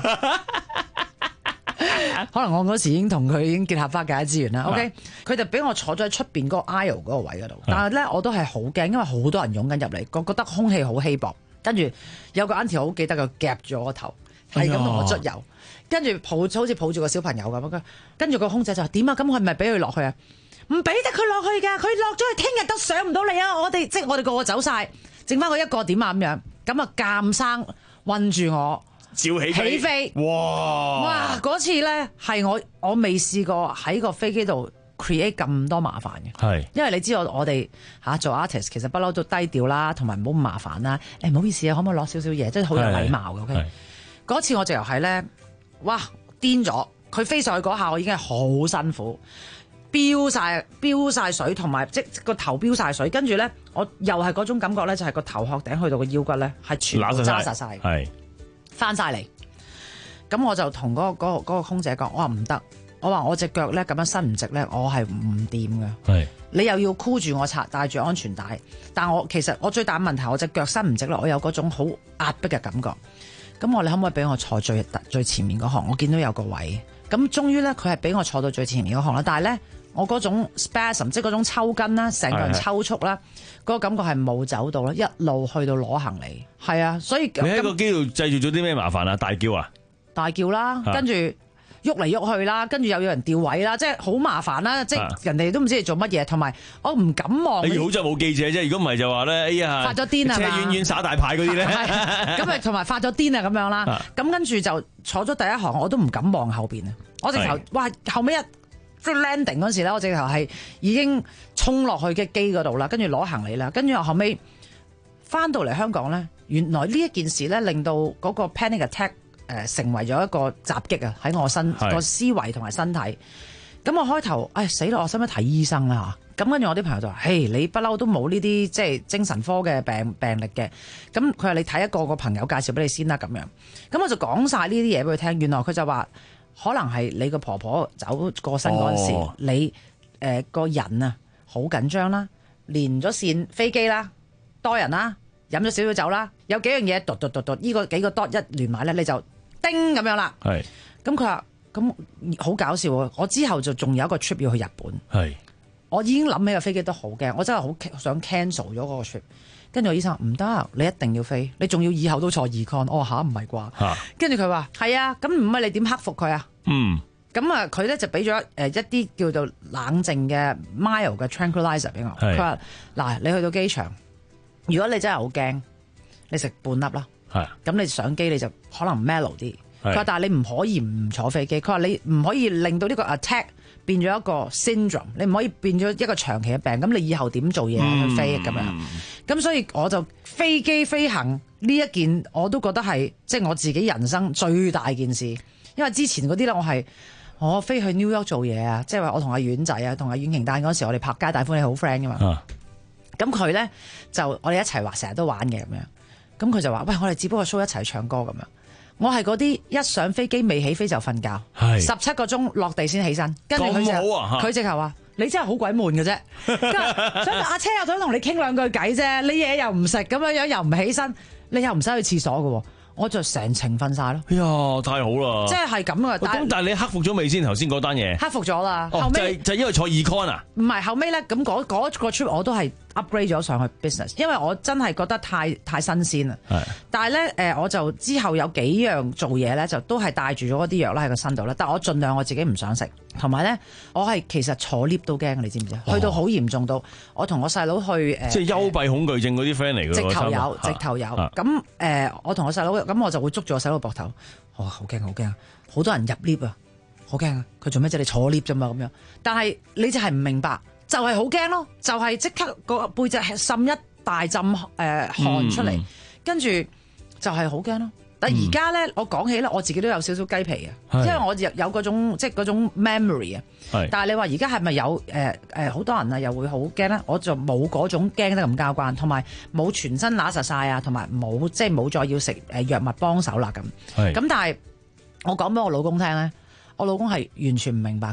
可能我嗰時已經同佢已經結合花解資源啦。OK，佢就俾我坐咗喺出邊嗰個 aisle 嗰個位嗰度，但係咧我都係好驚，因為好多人湧緊入嚟，我覺得空氣好稀薄。跟住有個 auntie 好記得佢夾住我個頭，係咁同我捽油，跟住抱好似抱住個小朋友咁。跟住個空姐就話：點啊？咁係咪俾佢落去啊？唔俾得佢落去㗎，佢落咗去聽日都上唔到嚟啊！我哋即係我哋個個走晒，剩翻佢一個點啊咁樣。咁啊監生韞住我。 照起起飛， 哇！ 哇！嗰次咧係我我未試過喺個飛機度 create 咁多麻煩嘅， 係因為你知道我哋嚇做 artist 其實不嬲都低調啦，同埋唔好咁麻煩啦。誒唔好意思啊，可唔可以攞少少嘢？即係好有禮貌嘅。OK，嗰次我就又係咧，哇癲咗！佢飛上去嗰下，我已經係好辛苦，飆晒飆曬水，同埋即個頭飆晒水，跟住咧我又係嗰種感覺咧，就係個頭殼頂去到個腰骨咧係全部揸實晒。 係。 翻晒嚟，咁我就同嗰、嗰個嗰、嗰個嗰個空姐講，我話唔得，我話我隻腳咧咁樣伸唔直咧，我係唔掂嘅。 係你又要箍住我擦，戴住安全帶，但我其實我最大問題，我隻腳伸唔直啦，我有嗰種好壓迫嘅感覺。咁我你可唔可以俾我坐最最前面嗰行？我見到有個位，咁終於咧佢係俾我坐到最前面嗰行啦。但係咧我嗰種 spasm 即係嗰種抽筋啦，成個人抽搐啦，嗰個感覺係冇走到啦，一路去到攞行李。係啊，所以你喺個機度製造咗啲咩麻煩啊？大叫啊！ 大叫啦，跟住喐嚟喐去啦，跟住又有人調位啦，即係好麻煩啦，即係人哋都唔知你做乜嘢，同埋我唔敢望。 你好在冇記者啫，如果唔係就話咧，哎呀， 發咗癲啊， 車遠遠耍大牌嗰啲咧， 咁咪同埋發咗癲啊咁樣啦，咁跟住就坐咗第一行，我都唔敢望後邊啊，我直頭哇後尾一。landing 嗰時咧，我直頭係已經衝落去嘅機嗰度啦，跟住攞行李啦，跟住我後尾翻到嚟香港咧，原來呢一件事咧令到嗰個 panic attack 誒、呃、成為咗一個襲擊啊喺我身個思維同埋身體。咁我開頭誒死啦，我使唔使睇醫生啊？咁跟住我啲朋友就話：嘿，你不嬲都冇呢啲即係精神科嘅病病歷嘅。咁佢話你睇一個個朋友介紹俾你先啦咁樣。咁我就講晒呢啲嘢俾佢聽。原來佢就話。可能係你個婆婆走過身嗰陣時，哦、你誒個、呃、人啊好緊張啦，連咗線飛機啦，多人啦，飲咗少少酒啦，有幾樣嘢，嘟嘟嘟嘟，呢個幾個 dot 一連埋咧，你就叮咁樣啦。係，咁佢話咁好搞笑喎！我之後就仲有一個 trip 要去日本。係，我已經諗起個飛機都好驚，我真係好想 cancel 咗嗰個 trip。跟住我醫生話唔得，你一定要飛，你仲要以後都坐 econ。我話吓唔係啩？跟住佢話係啊，咁唔係你點克服佢啊？嗯，咁啊佢咧就俾咗誒一啲叫做冷靜嘅 mild 嘅 tranquilizer 俾我。佢話嗱，你去到機場，如果你真係好驚，你食半粒啦。係，咁你上機你就可能 mellow 啲。佢話但係你唔可以唔坐飛機。佢話你唔可以令到呢個 attack 變咗一個 syndrome，你唔可以變咗一個長期嘅病。咁你以後點做嘢去飛咁樣？咁所以我就飛機飛行呢一件我都覺得係即係我自己人生最大件事。因為之前嗰啲咧，我係我飛去 New York 做嘢啊，即係話我同阿丸仔啊，同阿阮瓊丹嗰時，我哋拍皆大歡喜好 friend 噶嘛。咁佢咧就我哋一齊話成日都玩嘅咁樣。咁佢就話：喂，我哋只不過 show 一齊唱歌咁樣。我係嗰啲一上飛機未起飛就瞓覺，十七個鐘落地先起身。跟住佢就佢直頭話：你真係好鬼悶嘅啫。想阿車又想同你傾兩句偈啫，你嘢又唔食咁樣樣，又唔起身，你又唔使去廁所嘅。我就成程瞓晒咯。哎呀， 太好啦！ 即係係咁啊！ 咁但係你克服咗未先？頭先嗰單嘢克服咗啦。 哦、後尾就係、就係、因為坐 econ 啊？ 唔係後尾咧，咁嗰嗰個 trip 我都係 upgrade 咗上去 business，因為我真係覺得太太新鮮啦。係。但係咧誒，我就之後有幾樣做嘢咧，就都係帶住咗嗰啲藥啦喺個身度啦。但係我盡量我自己唔想食，同埋咧我係其實坐 lift 都驚，你知唔知？哦、去到好嚴重到我同我細佬去誒。即係幽閉恐懼症嗰啲 friend 嚟㗎。直頭有，直頭有。咁、啊、誒、呃，我同我細佬咁我就會捉住我細佬膊頭。哇、哦！好驚，好驚！好多人入 lift 啊，好驚啊！佢做咩啫？你坐 lift 啫嘛咁樣。但係你就係唔明白，就係好驚咯，就係、是、即刻個背脊滲一大浸誒、呃、汗出嚟，跟、嗯、住就係好驚咯。但係而家咧，我講起咧，我自己都有少少雞皮嘅，因為我有有嗰種即係嗰種 memory 啊。但係你話而家係咪有誒誒好多人啊又會好驚咧？我就冇嗰種驚得咁交關，同埋冇全身揦實晒啊，同埋冇即係冇再要食誒藥物幫手啦咁。咁但係我講俾我老公聽咧，我老公係完全唔明白㗎。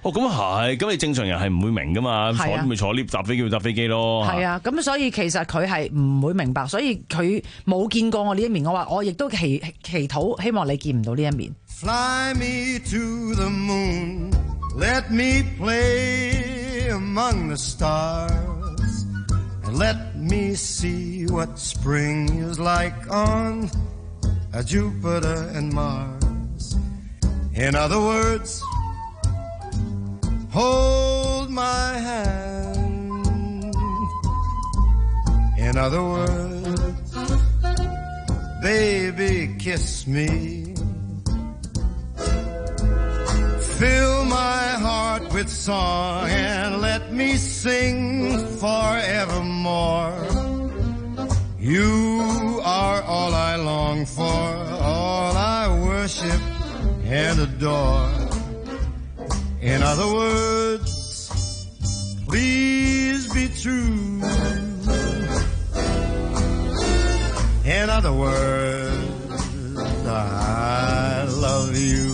哦，咁係，咁你正常人係唔會明噶嘛？坐咪坐 lift，搭飛機咪搭飛機咯。 係啊，咁所以其實佢係唔會明白，所以佢冇見過我呢一面。我話我亦都祈祈禱，希望你見唔到呢一面。 Fly me to the moon, let me play among the stars, and let me see what spring is like on Jupiter and Mars. In other words, hold my hand. In other words, baby, kiss me. Fill my heart with song and let me sing forevermore. You are all I long for, all I worship and adore. In other words, please be true. In other words, I love you.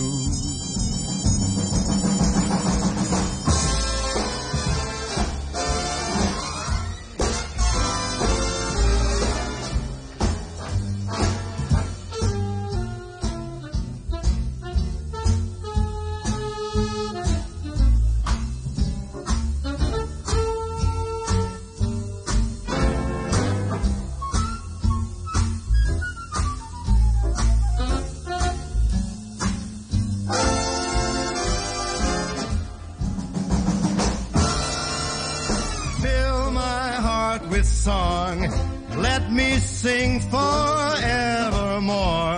Song, let me sing forevermore.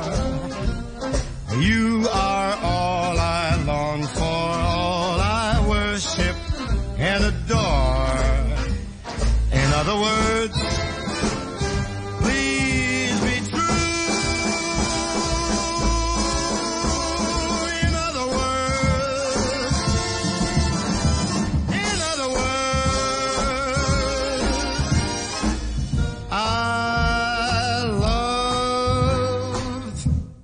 You are all I long for, all I worship and adore. In other words, please be true. In other words, in other words, I love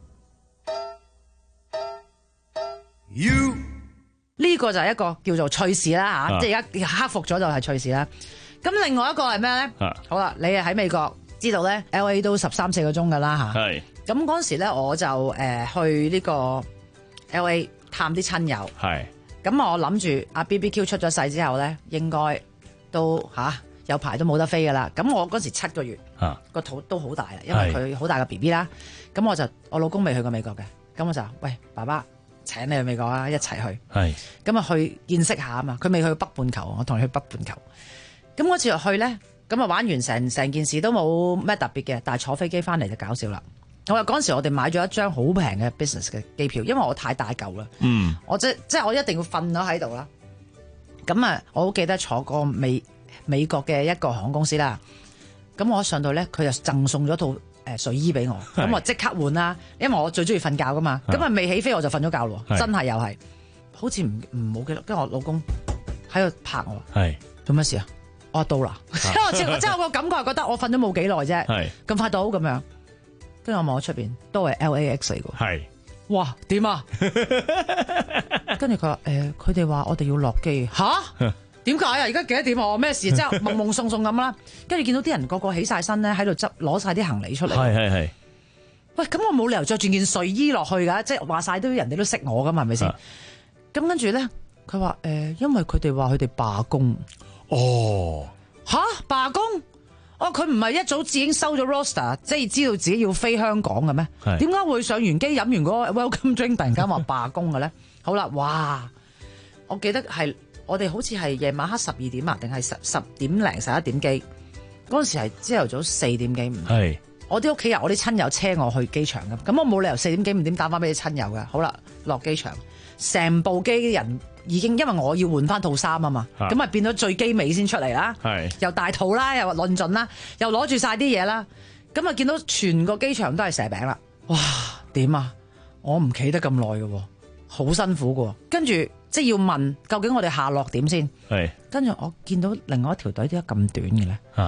you。 呢個就係一個叫做趣事啦嚇，即係而家克服咗就係趣事啦。咁另外一個係咩咧？好啦，你係喺美國，知道咧 L A 都十三四個鐘㗎啦嚇。係。咁嗰陣時咧，我就誒去呢個 L A 探啲親友。係。咁我諗住阿 B B Q 出咗世之後咧，應該都嚇。有排都冇得飛噶啦，咁我嗰時七個月，個、啊、肚都好大啦，因為佢好大個 B B 啦。咁我就我老公未去過美國嘅，咁我就喂爸爸請你去美國啊，一齊去。係咁啊去見識下啊嘛，佢未去過北半球，我同佢去北半球。咁嗰次又去咧，咁啊玩完成成件事都冇咩特別嘅，但係坐飛機翻嚟就搞笑啦。我話嗰陣時我哋買咗一張好平嘅 business 嘅機票，因為我太大嚿啦。嗯，我即即係我一定要瞓咗喺度啦。咁啊，我好記得坐過美。美國嘅一個航空公司啦，咁我一上到咧，佢就贈送咗套誒睡衣俾我，咁我即刻換啦，因為我最中意瞓覺噶嘛，咁啊未起飛我就瞓咗覺咯，真係又係，好似唔唔好記得，跟住我老公喺度拍我，係做乜事啊？我話到啦，因為我即係我個感覺係覺得我瞓咗冇幾耐啫，係咁快到咁樣，跟住我望喺出邊都係 L A X 嚟噶，係，哇點啊？跟住佢話誒，佢哋話我哋要落機，吓？點解啊？而家幾多點啊？咩事？即係懵懵鬆鬆咁啦，跟住見到啲人個個起晒身咧，喺度執攞晒啲行李出嚟。係係係。喂，咁我冇理由着住件睡衣落去噶，即係話晒都人哋都識我噶嘛，係咪先？咁跟住咧，佢話誒，因為佢哋話佢哋罷工。哦。吓罷工？哦，佢唔係一早已經收咗 roster， 即係知道自己要飛香港嘅咩？係。點解會上完機飲完嗰個 welcome drink 突然間話罷工嘅咧？好啦，哇！我記得係。我哋好似係夜晚黑十二點啊，定係十十點零十一點機？嗰陣時係朝頭早四點幾五。係我啲屋企人，我啲親友車我去機場嘅，咁我冇理由四點幾五點打翻俾啲親友嘅。好啦，落機場，成部機啲人已經因為我要換翻套衫啊嘛，咁啊變咗最機尾先出嚟啦。係又大肚啦，又論盡啦，又攞住晒啲嘢啦，咁啊見到全個機場都係蛇餅啦。哇，點啊？我唔企得咁耐嘅，好辛苦嘅，跟住。即係要問究竟我哋下落點先？係跟住我見到另外一條隊點解咁短嘅咧？啊！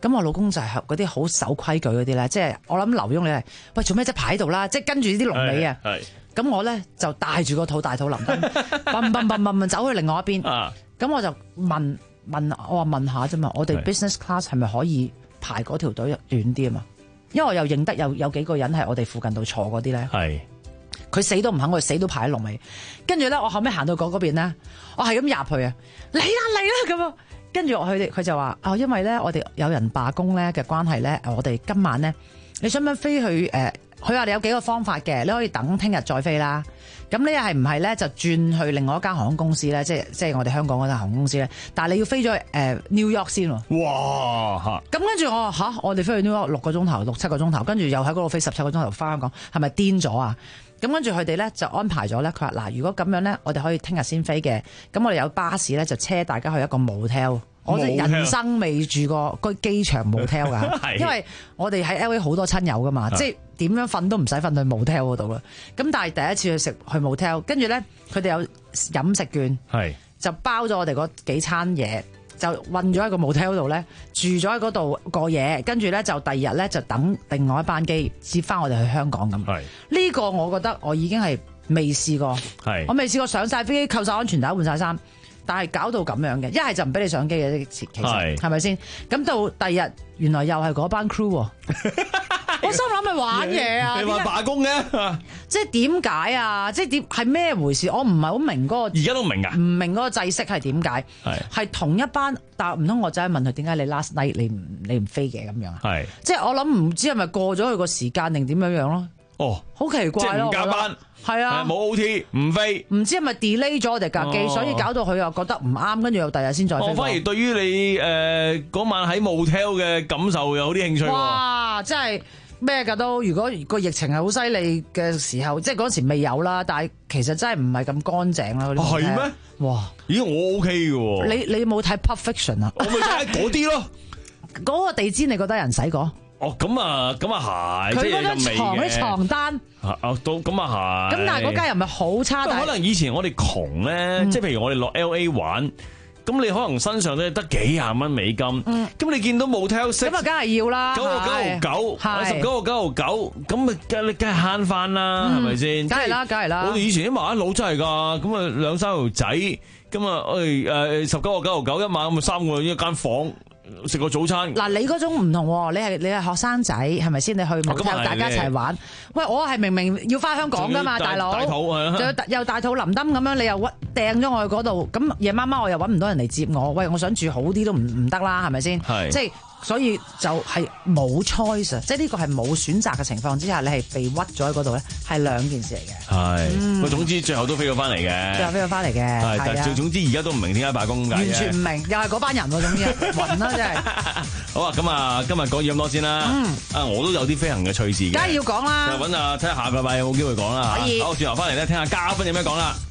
咁我老公就係嗰啲好守規矩嗰啲咧，即係我諗劉墉你係喂做咩啫排喺度啦，即係跟住啲龍尾啊。咁我咧就帶住個肚大肚林登，嘣嘣嘣嘣走去另外一邊。咁、啊、我就問問我話問下啫嘛，我哋 business class 係咪可以排嗰條隊遠啲啊嘛？因為我又認得有有幾個人係我哋附近度坐嗰啲咧。係。佢死都唔肯，我哋死都排喺龍尾。跟住咧，我後尾行到嗰嗰邊咧，我係咁入去啊，嚟啦嚟啦咁啊！跟住佢哋佢就話啊、哦，因為咧我哋有人罷工咧嘅關係咧，我哋今晚咧，你想唔想飛去誒？佢話你有幾個方法嘅，你可以等聽日再飛啦。咁你係唔係咧就轉去另外一間航空公司咧？即係即係我哋香港嗰間航空公司咧。但係你要飛咗去誒 New York 先喎。哇！咁跟住我話吓，我哋飛去 New York 六個鐘頭，六七個鐘頭，跟住又喺嗰度飛十七個鐘頭翻香港，係咪癲咗啊？咁跟住佢哋咧就安排咗咧，佢話嗱，如果咁樣咧，我哋可以聽日先飛嘅。咁我哋有巴士咧就車大家去一個 motel。我哋人生未住過個機場 motel 㗎，因為我哋喺 L A 好多親友㗎嘛，即係點樣瞓都唔使瞓到 motel 嗰度啦。咁但係第一次去食去 motel，跟住咧佢哋有飲食券，就包咗我哋嗰幾餐嘢，就運咗喺個 motel 度咧，住咗喺嗰度過夜，跟住咧就第二日咧就等另外一班機接翻我哋去香港咁。呢個我覺得我已經係未試過，我未試過上晒飛機扣晒安全帶換晒衫。但係搞到咁樣嘅，一係就唔俾你上機嘅，其實係咪先？咁到第二日，原來又係嗰班 crew， 我心諗咪玩嘢啊！你話罷工嘅，即係點解啊？即係點係咩回事？我唔係好明嗰個，而家都明啊？唔明嗰個制式係點解？係係同一班，但唔通我就係問佢點解你 last night 你唔你唔飛嘅咁樣啊？係即係我諗唔知係咪過咗佢個時間定點樣樣咯？哦，好奇怪咯！即係唔加班，係啊，冇 O T， 唔飛，唔知係咪 delay 咗我哋架機，哦、所以搞到佢又覺得唔啱，跟住又第日先再飛。我反而對於你誒嗰、呃、晚喺 motel 嘅感受有啲興趣。哇！真係咩㗎都，如果個疫情係好犀利嘅時候，即係嗰時未有啦，但係其實真係唔係咁乾淨啦。係咩、啊？哇！咦，我 OK 嘅喎。你你冇睇 Pulp Fiction 啊？我咪睇嗰啲咯。嗰個地氈你覺得人洗過？哦，咁啊，咁啊係，佢嗰張床嗰啲床單，啊都咁啊係。咁但係嗰間又唔係好差，但係可能以前我哋窮咧，嗯、即係譬如我哋落 L A 玩，咁你可能身上咧得幾廿蚊美金，咁、嗯、你見到 motel 咁啊，梗係要啦，九個九毫九，十九個九毫九，咁咪梗你梗係慳翻啦，係咪先？梗係啦，梗係啦。我哋以前啲麻甩佬真係㗎，咁啊兩三條仔，咁啊誒誒十九個九毫九一晚，咁啊三個一間房。食個早餐嗱，你嗰種唔同，你係你係學生仔，係咪先？你去冇睇大家一齊玩？喂，我係明明要翻香港噶嘛，大佬，仲有又大肚林登咁樣，你又掟咗我去嗰度，咁夜媽媽我又搵唔到人嚟接我，喂，我想住好啲都唔唔得啦，係咪先？係，即係所以就係冇 choice，即係呢個係冇選擇嘅情況之下，你係被屈咗喺嗰度咧，係兩件事嚟嘅。係，嗯，總之最後都飛咗翻嚟嘅，最後飛咗翻嚟嘅，係，但係總之而家都唔明點解罷工咁解，完全唔明，又係嗰班人喎，總之暈啦，真係。好啊，咁啊，今日講嘢咁多先啦。嗯，啊，我都有啲飛行嘅趣事嘅，梗係要講啦。就揾啊，睇下下個禮拜有冇機會講啦。可以。好，轉頭翻嚟咧，聽下嘉賓有咩講啦。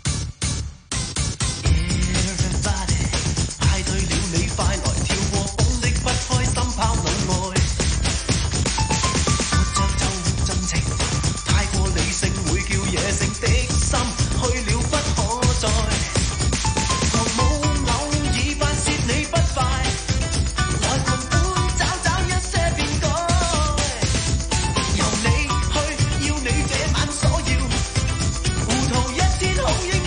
要你這晚所要，糊塗一天好應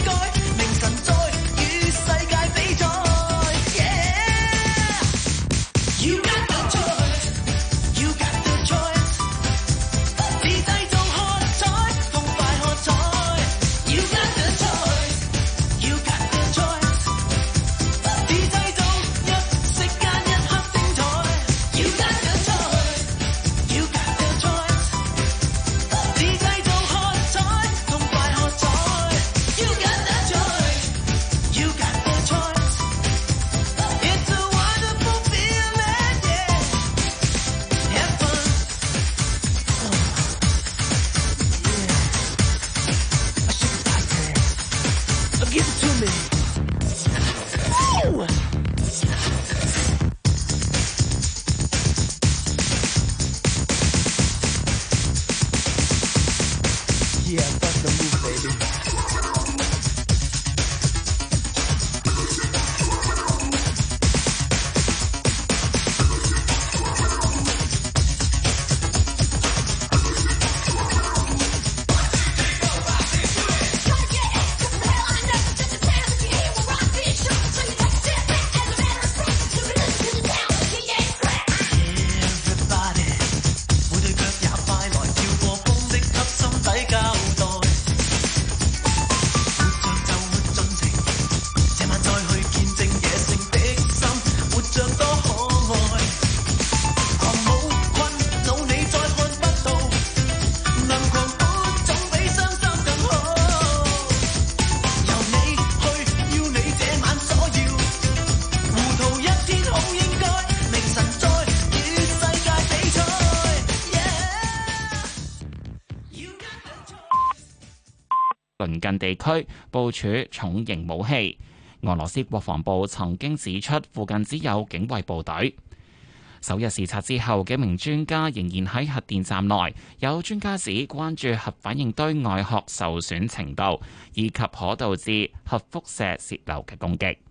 鄰近地區部署重型武器。俄羅斯國防部曾經指出，附近只有警衛部隊。首日視察之後，幾名專家仍然喺核電站內。有專家指關注核反應堆外殼受損程度，以及可導致核輻射洩漏嘅攻擊。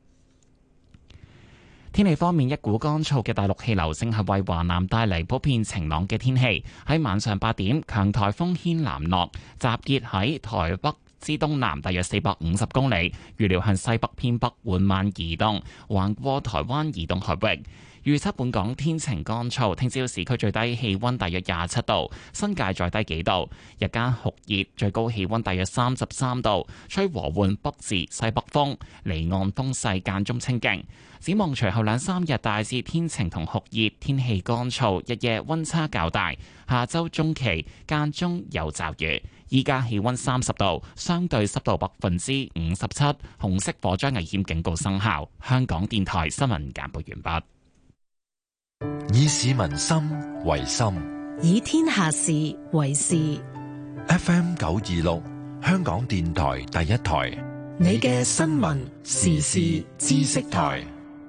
天氣方面，一股乾燥嘅大陸氣流正係為華南帶嚟普遍晴朗嘅天氣。喺晚上八點，強颱風軒嵐諾集結喺台北之東南大約四百五十公里，預料向西北偏北緩慢移動，橫過台灣移動海域。預測本港天晴乾燥，聽朝市區最低氣溫大約廿七度，新界再低幾度。日間酷熱，最高氣溫大約三十三度，吹和緩北至西北風，離岸風勢間中清勁。展望隨後兩三日大致天晴同酷熱，天氣乾燥，日夜溫差較大。下周中期間中有驟雨。依家氣溫三十度，相對濕度百分之五十七，紅色火災危險警告生效。香港電台新聞簡報完畢。 以市民心為心， 以天下事為事。 F M 九二六，香港電台第一台， 你嘅新聞時事知識台，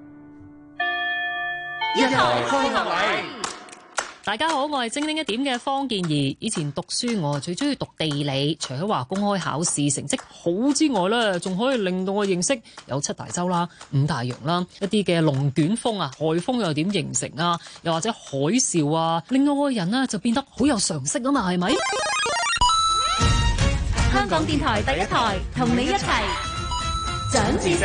一台開學禮。 大家好，我係精靈一點嘅方健儀。以前讀書我最中意讀地理，除咗話公開考試成績好之外咧，仲可以令到我認識有七大洲啦、五大洋啦，一啲嘅龍捲風啊、颱風又點形成啊，又或者海嘯啊，令到我個人呢就變得好有常識啊嘛，係咪？ 香港電台第一台，同你一齊長知識。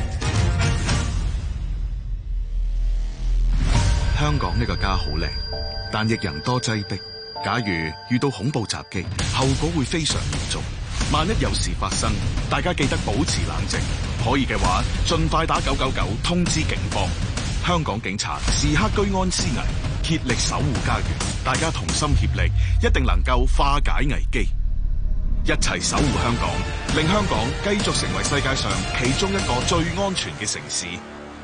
香港呢個家好靚，但亦人多擠迫。假如遇到恐怖襲擊，後果會非常嚴重。萬一有事發生，大家記得保持冷靜，可以嘅話，盡快打九九九通知警方。香港警察時刻居安思危，竭力守護家園。大家同心協力，一定能夠化解危機，一齊守護香港，令香港繼續成為世界上其中一個最安全嘅城市。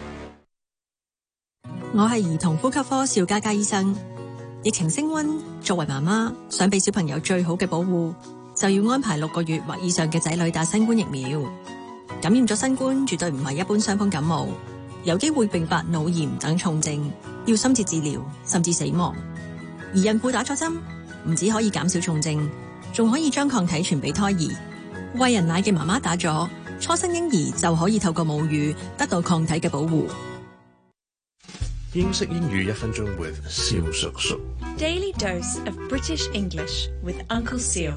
我係兒童呼吸科邵嘉嘉醫生。疫情升溫，作為媽媽想俾小朋友最好嘅保護，就要安排六個月或以上嘅仔女打新冠疫苗。感染咗新冠絕對唔係一般傷風感冒，有機會併發腦炎等重症，要深切治療甚至死亡。而孕婦打咗針，唔止可以減少重症，仲可以將抗體傳俾胎兒。餵人奶嘅媽媽打咗，初生嬰兒就可以透過母乳得到抗體嘅保護。 英式英語一分鐘 with 蕭叔叔。 Daily dose of British English with Uncle Seal。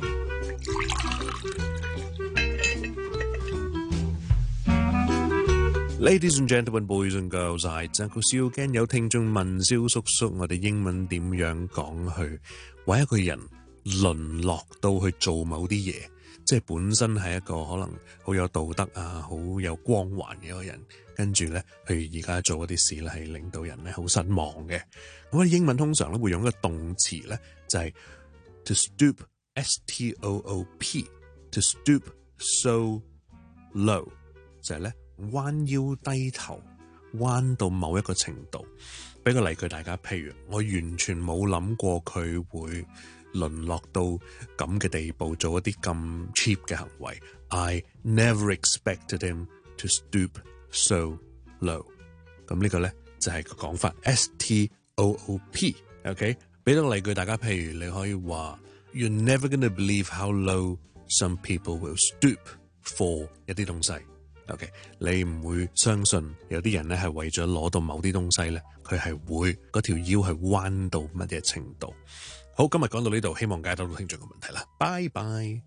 Ladies and gentlemen, boys and girls, I Uncle Seal。 驚有聽眾問蕭叔叔，我哋英文點樣講去為一個人淪落到去做某啲嘢，即係本身係一個可能好有道德啊、好有光環嘅一個人，跟住咧，譬如而家做一啲事咧，係令到人咧好失望嘅。我哋英文通常咧會用一個動詞咧，就係 to stoop, S T O O P, to stoop so low， 就係咧彎腰低頭，彎到某一個程度。俾個例句大家，譬如我完全冇諗過佢會淪落到咁嘅地步，做一啲咁 cheap 嘅行為。I never expected him to stoop so low。 咁呢個咧就係個講法 S T O O P。OK， 俾到例句大家，譬如你可以話 You're never gonna believe how low some people will stoop for 一啲東西。OK， 你唔會相信有啲人咧係為咗攞到某啲東西咧，佢係會嗰條腰係彎到乜嘢程度。好，今日講到呢度，希望解答到聽眾嘅問題啦。拜拜。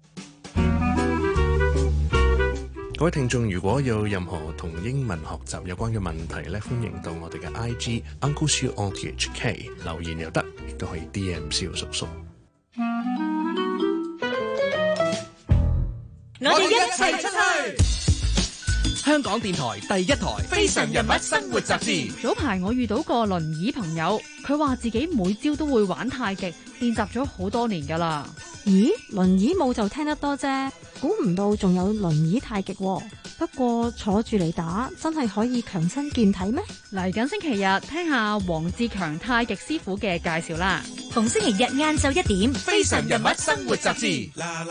各位聽眾，如果有任何同英文學習有關嘅問題咧，歡迎到我哋嘅 I G Uncle Siu O T H K 留言又得，亦都可以 D M 蕭叔叔。 我哋一齊出去。 香港電台第一台非常人物生活雜誌。 早排我遇到個輪椅朋友，佢話自己每朝都會玩太極，練習咗好多年噶啦。 咦，輪椅舞就聽得多啫，估唔到仲有輪椅太極喎。不過坐住嚟打真係可以強身健體咩？ 嚟緊星期日聽下黃志強太極師傅嘅介紹啦。 逢星期日晏晝一點，《 非常人物生活雜誌》。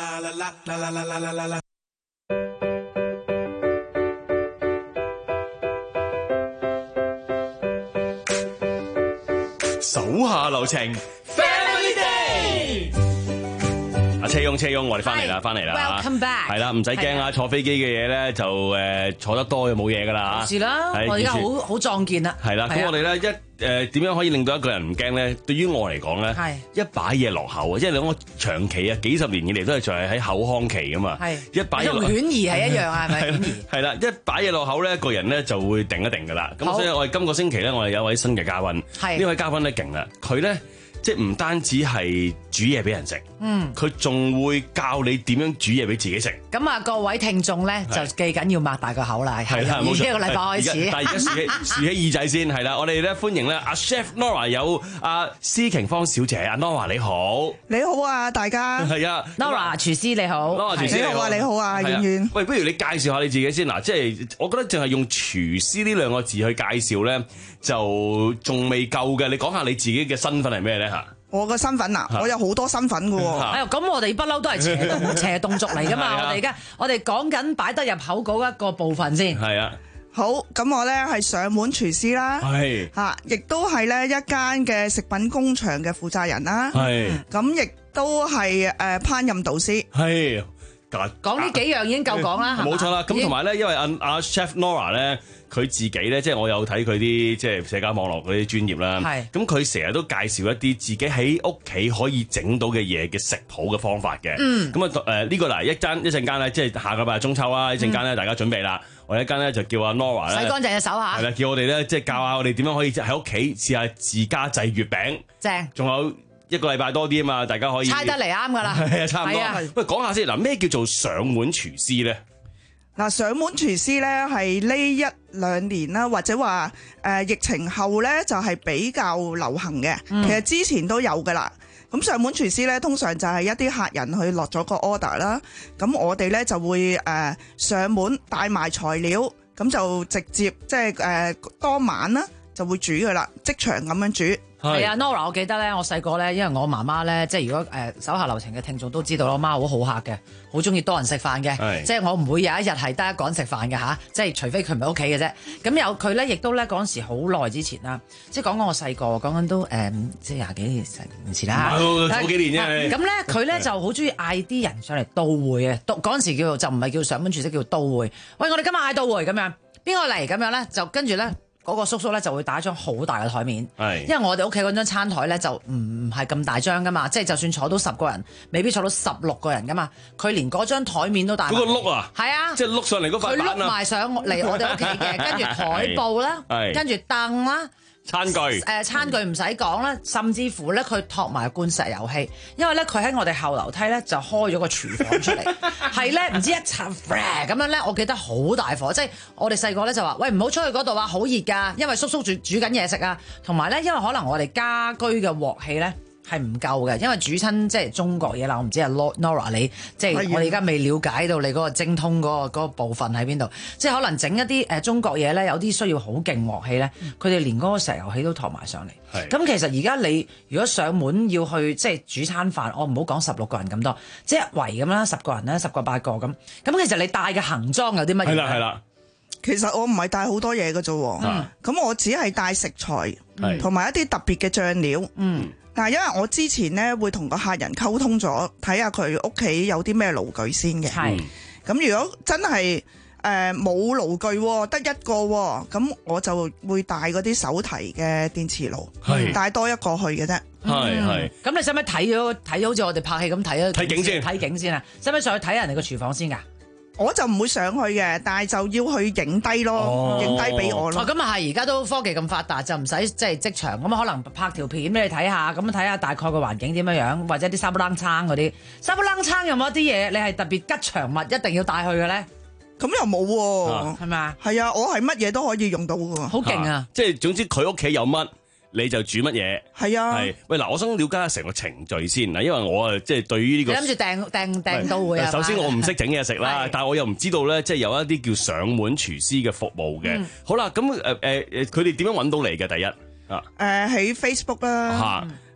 手下留情 ，Family Day。 阿車翁，車翁，我哋翻嚟啦，翻嚟啦 Welcome back。 係啦，唔使驚啊！坐飛機嘅嘢咧就誒坐得多就冇嘢噶啦。 是啦，我而家好好壯健啦。 係啦，咁我哋咧一誒點樣可以令到一個人唔驚咧？對於我嚟講咧，係一擺嘢落口啊！即係你講我長期啊幾十年以嚟都係仲係喺口腔期噶嘛。係一擺嘢同犬兒係一樣啊，係咪犬兒？ 係啦，一擺嘢落口咧，個人咧就會定一定噶啦。咁所以我哋今個星期咧，我哋有一位新嘅嘉賓。係呢位嘉賓咧勁啦，佢咧即係唔單止係煮嘢俾人食。嗯，佢仲會教你點樣煮嘢俾自己食。 咁啊，各位聽眾咧就記緊要擘大個口啦。係啦，冇錯。呢個禮拜開始， 但係而家豎起豎起耳仔先，係啦。我哋咧歡迎咧阿 Chef Nora 有阿施瓊芳小姐，阿 Nora 你好。 你好啊，大家。係啊 Nora 廚師你好。 Nora 廚師你好啊，你好啊，遠遠。 喂，不如你介紹下你自己先嗱，即係我覺得淨係用廚師呢兩個字去介紹咧，就仲未夠嘅。你講下你自己嘅身份係咩咧嚇？ 我個身份啊，我有好多身份㗎喎。 哎呀，咁我哋不嬲都係斜動斜動族嚟㗎嘛。我哋而家我哋講緊擺得入口嗰一個部分先。 係啊。 好，咁我咧係上門廚師啦。係。嚇，亦都係咧一間嘅食品工場嘅負責人啦。係。咁亦都係誒烹飪導師。係。 講呢幾樣已經夠講啦。 冇錯啦。咁同埋咧，因為阿阿 Chef Nora 咧。佢自己咧，即係我有睇佢啲即係社交網絡嗰啲專頁啦。係。咁佢成日都介紹一啲自己喺屋企可以整到嘅嘢嘅食譜嘅方法嘅。嗯。咁啊誒呢個嗱一陣一陣間咧，即係下個禮拜中秋啦，一陣間咧大家準備啦。我一間咧就叫阿 Nora 咧。 洗乾淨隻手嚇。係啦，叫我哋咧即係教下我哋點樣可以喺屋企試下自家製月餅。正。仲有一個禮拜多啲啊嘛，大家可以。猜得嚟啱㗎啦。 係啊，差唔多。係啊。喂，講下先嗱，咩叫做上門廚師咧？ 嗱，上門廚師咧係呢一兩年啦，或者話誒、呃、疫情後咧就係比較流行嘅。嗯、其實之前都有噶啦。咁上門廚師咧通常就係一啲客人去落咗個 order 啦，咁我哋咧就會誒、呃、上門帶埋材料，咁就直接即係誒當晚啦就會煮噶啦，即場咁樣煮。 係啊 ，Nora， 我記得咧，我細個咧，因為我媽媽咧，即係如果誒、呃、手下留情嘅聽眾都知道，我媽好好客嘅，好中意多人食飯嘅，即係我唔會有一日係得一個人食飯嘅吓，即係除非佢唔喺屋企嘅啫。咁有佢咧，亦都咧嗰陣時好耐之前啦，即係講講我細個，講緊都誒、呃，即係廿幾年前啦嚇， 早幾年啫。 咁咧佢咧就好中意嗌啲人上嚟到會嘅，到嗰陣時叫做就唔係叫上門廚師，叫到會。喂，我哋今日嗌到會咁樣，邊個嚟咁樣咧？就跟住咧。嗰個叔叔咧就會打一張好大嘅台面，因為我哋屋企嗰張餐台咧就唔係咁大張噶嘛，即係就算坐到十個人，未必坐到十六個人噶嘛，佢連嗰張台面都大。嗰個碌啊， 係啊， 即係碌上嚟嗰塊板啊， 佢碌埋上嚟我哋屋企嘅，跟住台布啦，跟住凳啦。 餐具誒、 呃、餐具唔使講啦，甚至乎咧佢托埋罐石油氣，因為咧佢喺我哋後樓梯咧就開咗個廚房出嚟，係咧唔知一插咁樣咧，我記得好大火，即係我哋細個咧就話：喂，唔好出去嗰度啊，好熱㗎，因為叔叔煮煮緊嘢食啊，同埋咧因為可能我哋家居嘅鑊氣咧。係唔夠嘅，因為煮親即係中國嘢啦。我唔知阿 Nora 你即係我哋而家未了解到你嗰個精通嗰、嗰個嗰個部分喺邊度，即係可能整一啲誒中國嘢咧，有啲需要好勁鑊氣咧，佢哋連嗰個石油氣都托埋上嚟。咁其實而家你如果上門要去即係煮餐飯，我唔好講十六個人咁多，即係一圍咁啦，十個人啦，十個八個咁。咁其實你帶嘅行裝有啲乜嘢？係啦係啦， 其實我唔係帶好多嘢嘅啫。咁、嗯、我只係帶食材同埋一啲特別嘅醬料。嗯。但係因為我之前咧會同個客人溝通咗，睇下佢屋企有啲咩爐具先嘅。係。咁如果真係誒冇爐具，得一個，咁我就會帶嗰啲手提嘅電磁爐，係帶多一個去嘅啫。 係係。咁你使唔使睇咗睇好似我哋拍戲咁睇啊？ 睇景先， 睇景先啊！使唔使上去睇人哋個廚房先㗎？ 我就唔會上去嘅，但係就要去影低咯，影低俾我咯。 哦，咁啊係，而家都科技咁發達，就唔使即係即場咁可能拍條片俾你睇下，咁睇下大概個環境點樣樣，或者啲沙煲冷餐嗰啲，沙煲冷餐有冇一啲嘢你係特別吉祥物一定要帶去嘅咧？ 咁又冇喎，係咪啊？係啊，我係乜嘢都可以用到嘅喎， 好勁啊！ 即係總之佢屋企有乜。你就煮乜嘢？ 係啊， 係喂嗱，我想了解下成個程序先嗱，因為我啊即係對於呢個， 你諗住訂訂訂到會啊？ 首先我唔識整嘢食啦，但係我又唔知道咧，即係有一啲叫上門廚師嘅服務嘅。嗯、好啦，咁誒誒誒，佢哋點樣揾到你嘅？第一啊， 誒喺 Facebook 啦。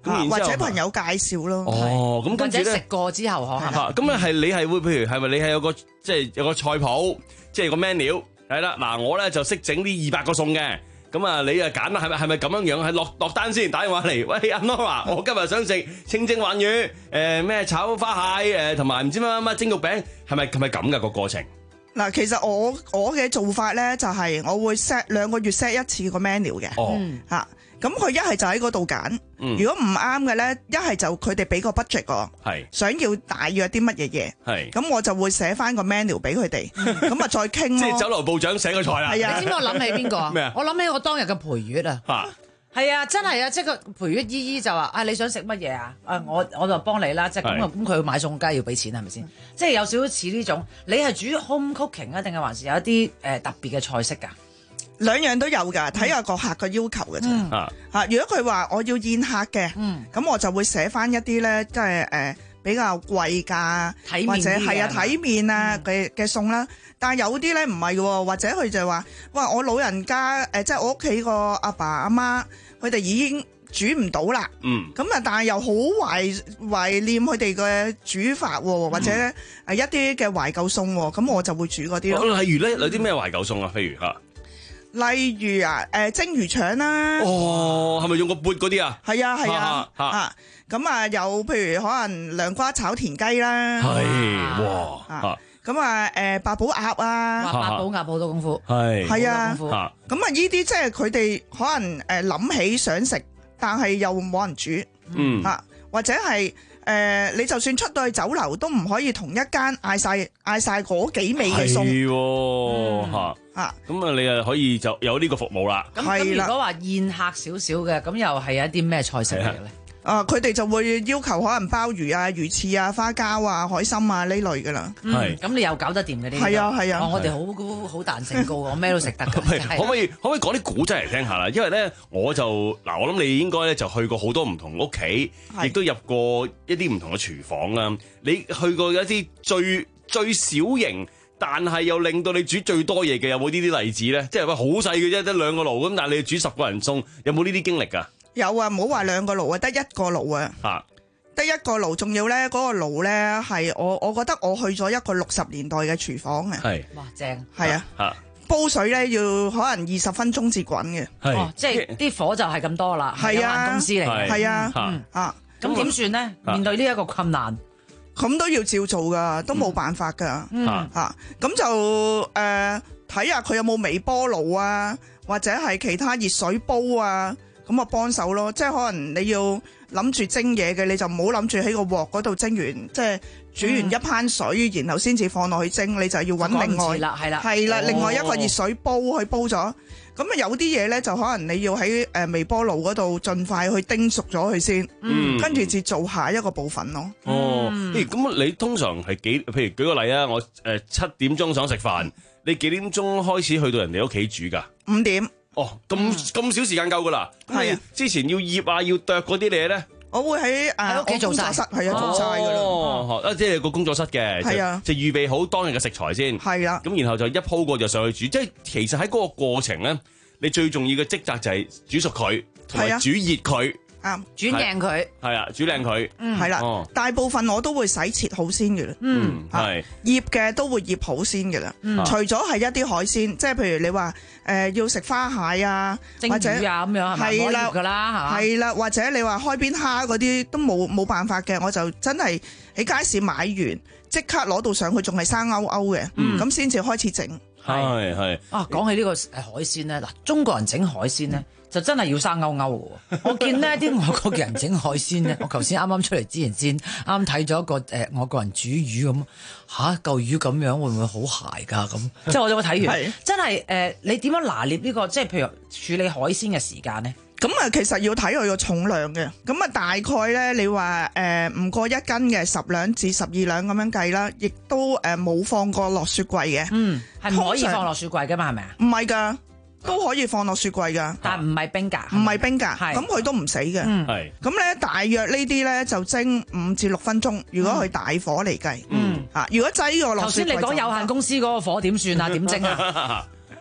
咁或者朋友介紹咯。 哦，咁跟住咧食過之後可嚇，咁咧係你係會譬如係咪你係有個即係有個菜譜，即係個 menu 係啦。嗱，我咧就識整呢二百個餸嘅。咁啊，你啊揀啦，係咪係咪咁樣樣？係落落單先，打電話嚟，喂阿 Nora，我今日想食清蒸鯇魚，誒咩炒花蟹，誒同埋唔知乜乜乜蒸肉餅，係咪係咪咁噶個過程？ 嗱，其實我我嘅做法咧就係我會 set 兩個月 set 一次個 menu 嘅， 哦嚇，咁佢一係就喺嗰度揀， 嗯如果唔啱嘅咧，一係就佢哋俾個 budget 我， 係想要大約啲乜嘢嘢， 係， 咁我就會寫翻個 menu 俾佢哋，咁啊再傾咯。 即係酒樓部長寫個菜啦。 係啊， 你知唔知我諗起邊個啊？ 咩啊？ 我諗起我當日嘅陪月啊。 嚇！ 係啊，真係啊，即係個陪月姨姨就話：啊，你想食乜嘢啊？啊，我我就幫你啦，即係咁啊，咁佢買餸梗係要俾錢係咪先？即係有少少似呢種，你係煮 home cooking 啊，定係還是有一啲誒特別嘅菜式㗎？ 兩樣都有㗎，睇下個客嘅要求嘅啫。嚇、嗯，如果佢話我要宴客嘅，咁、嗯、我就會寫翻一啲咧，即係誒比較貴價，或者係啊體面啊嘅嘅餸啦。但係有啲咧唔係喎，或者佢就話：哇！我老人家誒、呃，即係我屋企個阿爸阿媽，佢哋已經煮唔到啦。嗯。咁啊，但係又好懷懷念佢哋嘅煮法喎，或者誒、嗯、一啲嘅懷舊餸喎，咁我就會煮嗰啲咯。 例如咧，有啲咩懷舊餸啊？譬如嚇。 例如啊，誒蒸魚腸啦， 哦，係咪用個缽嗰啲啊？ 係啊係啊，啊咁啊有譬如可能涼瓜炒田雞啦， 係哇， 咁啊誒八寶鴨啊， 八寶鴨好多功夫， 係係啊，咁啊呢啲即係佢哋可能誒諗起想食，但係又冇人煮，嗯啊或者係。誒、呃，你就算出到去酒樓，都唔可以同一間嗌晒嗌晒嗰幾味嘅餸。係喎， 嚇啊！咁啊，你啊可以就有呢個服務啦。 咁咁，如果話宴客少少嘅，咁又係有一啲咩菜式嚟嘅咧？啊， 佢哋就會要求可能鮑魚啊、魚翅啊、花膠啊、海參啊呢類噶啦。 係，咁你又搞得掂嘅呢？ 係啊係啊。 我哋好好彈性高，我咩都食得。可唔可以可唔可以講啲古仔嚟聽下啦？因為咧，我就嗱，我諗你應該咧就去過好多唔同屋企，亦都入過一啲唔同嘅廚房啦。你去過一啲最最小型，但係又令到你煮最多嘢嘅，有冇呢啲例子咧？即係話好細嘅啫，得兩個爐咁，但係你煮十個人餸，有冇呢啲經歷㗎？ 有啊，唔好話兩個爐啊，得一個爐啊，啊得一個爐，仲要咧嗰個爐咧係我，我覺得我去咗一個六十年代嘅廚房嘅， 係哇正， 係啊，啊煲水咧要可能二十分鐘至滾嘅， 哦，即係啲火就係咁多啦，係有限公司嚟嘅， 係啊，啊咁點算咧？面對呢一個困難， 咁都要照做噶，都冇辦法噶，啊咁就誒睇下佢有冇微波爐啊，或者係其他熱水煲啊。咁啊幫手咯，即係可能你要諗住蒸嘢嘅，你就唔好諗住喺個鑊嗰度蒸完，即係煮完一盆水，然後先至放落去蒸，你就要揾另外啦，係啦， 係啦，另外一個熱水煲去煲咗。咁啊有啲嘢咧就可能你要喺誒微波爐嗰度盡快去叮熟咗佢先，嗯，跟住至做下一個部分咯。 哦，咦，咁你通常係幾？譬如舉個例啊，我誒七點鐘想食飯，你幾點鐘開始去到人哋屋企煮噶？ 五點。 哦，咁咁少時間夠噶啦，係啊！之前要醃啊，要剁嗰啲嘢咧， 我會喺誒屋企做晒，係啊，做晒噶啦。 哦，啊，即係個工作室嘅，係啊，就預備好當日嘅食材先， 係啦。咁然後就一鋪過就上去煮，即係其實喺嗰個過程咧，你最重要嘅職責就係煮熟佢，同埋煮熱佢。 啱， 煮靚佢， 係啊，煮靚佢， 嗯，係啦，大部分我都會洗切好先嘅啦， 嗯，係醃嘅都會醃好先嘅啦，除咗係一啲海鮮，即係譬如你話誒要食花蟹啊， 或者啊咁樣係咪？係啦，㗎啦， 係啦，或者你話開邊蝦嗰啲都冇冇辦法嘅，我就真係喺街市買完即刻攞到上去，仲係生勾勾嘅，咁先至開始整。 係係啊，講起呢個誒海鮮咧，嗱，中國人整海鮮咧。就真係要生勾勾嘅喎！我見呢啲外國人整海鮮咧，我頭先啱啱出嚟之前先啱睇咗一個誒、呃、外國人煮魚咁嚇，嚿魚咁樣會唔會好鞋㗎咁？即係我有冇睇完？真係誒、呃，你點樣拿捏呢、呢個即係譬如處理海鮮嘅時間咧？ 咁啊，其實要睇佢個重量嘅。咁啊，大概咧，你話誒唔過一斤嘅十兩至十二兩咁樣計啦，亦都誒冇放過落雪櫃嘅。嗯， 係唔可以放落雪櫃㗎嘛？係咪啊？ 唔係㗎。都可以放落雪櫃噶， 但唔係冰格， 唔係冰格，咁佢都唔死嘅。係咁咧，大約呢啲咧就蒸五至六分鐘。如果佢大火嚟計，嗯啊，如果擠個落雪櫃， 頭先你講有限公司嗰個火點算啊？點蒸啊？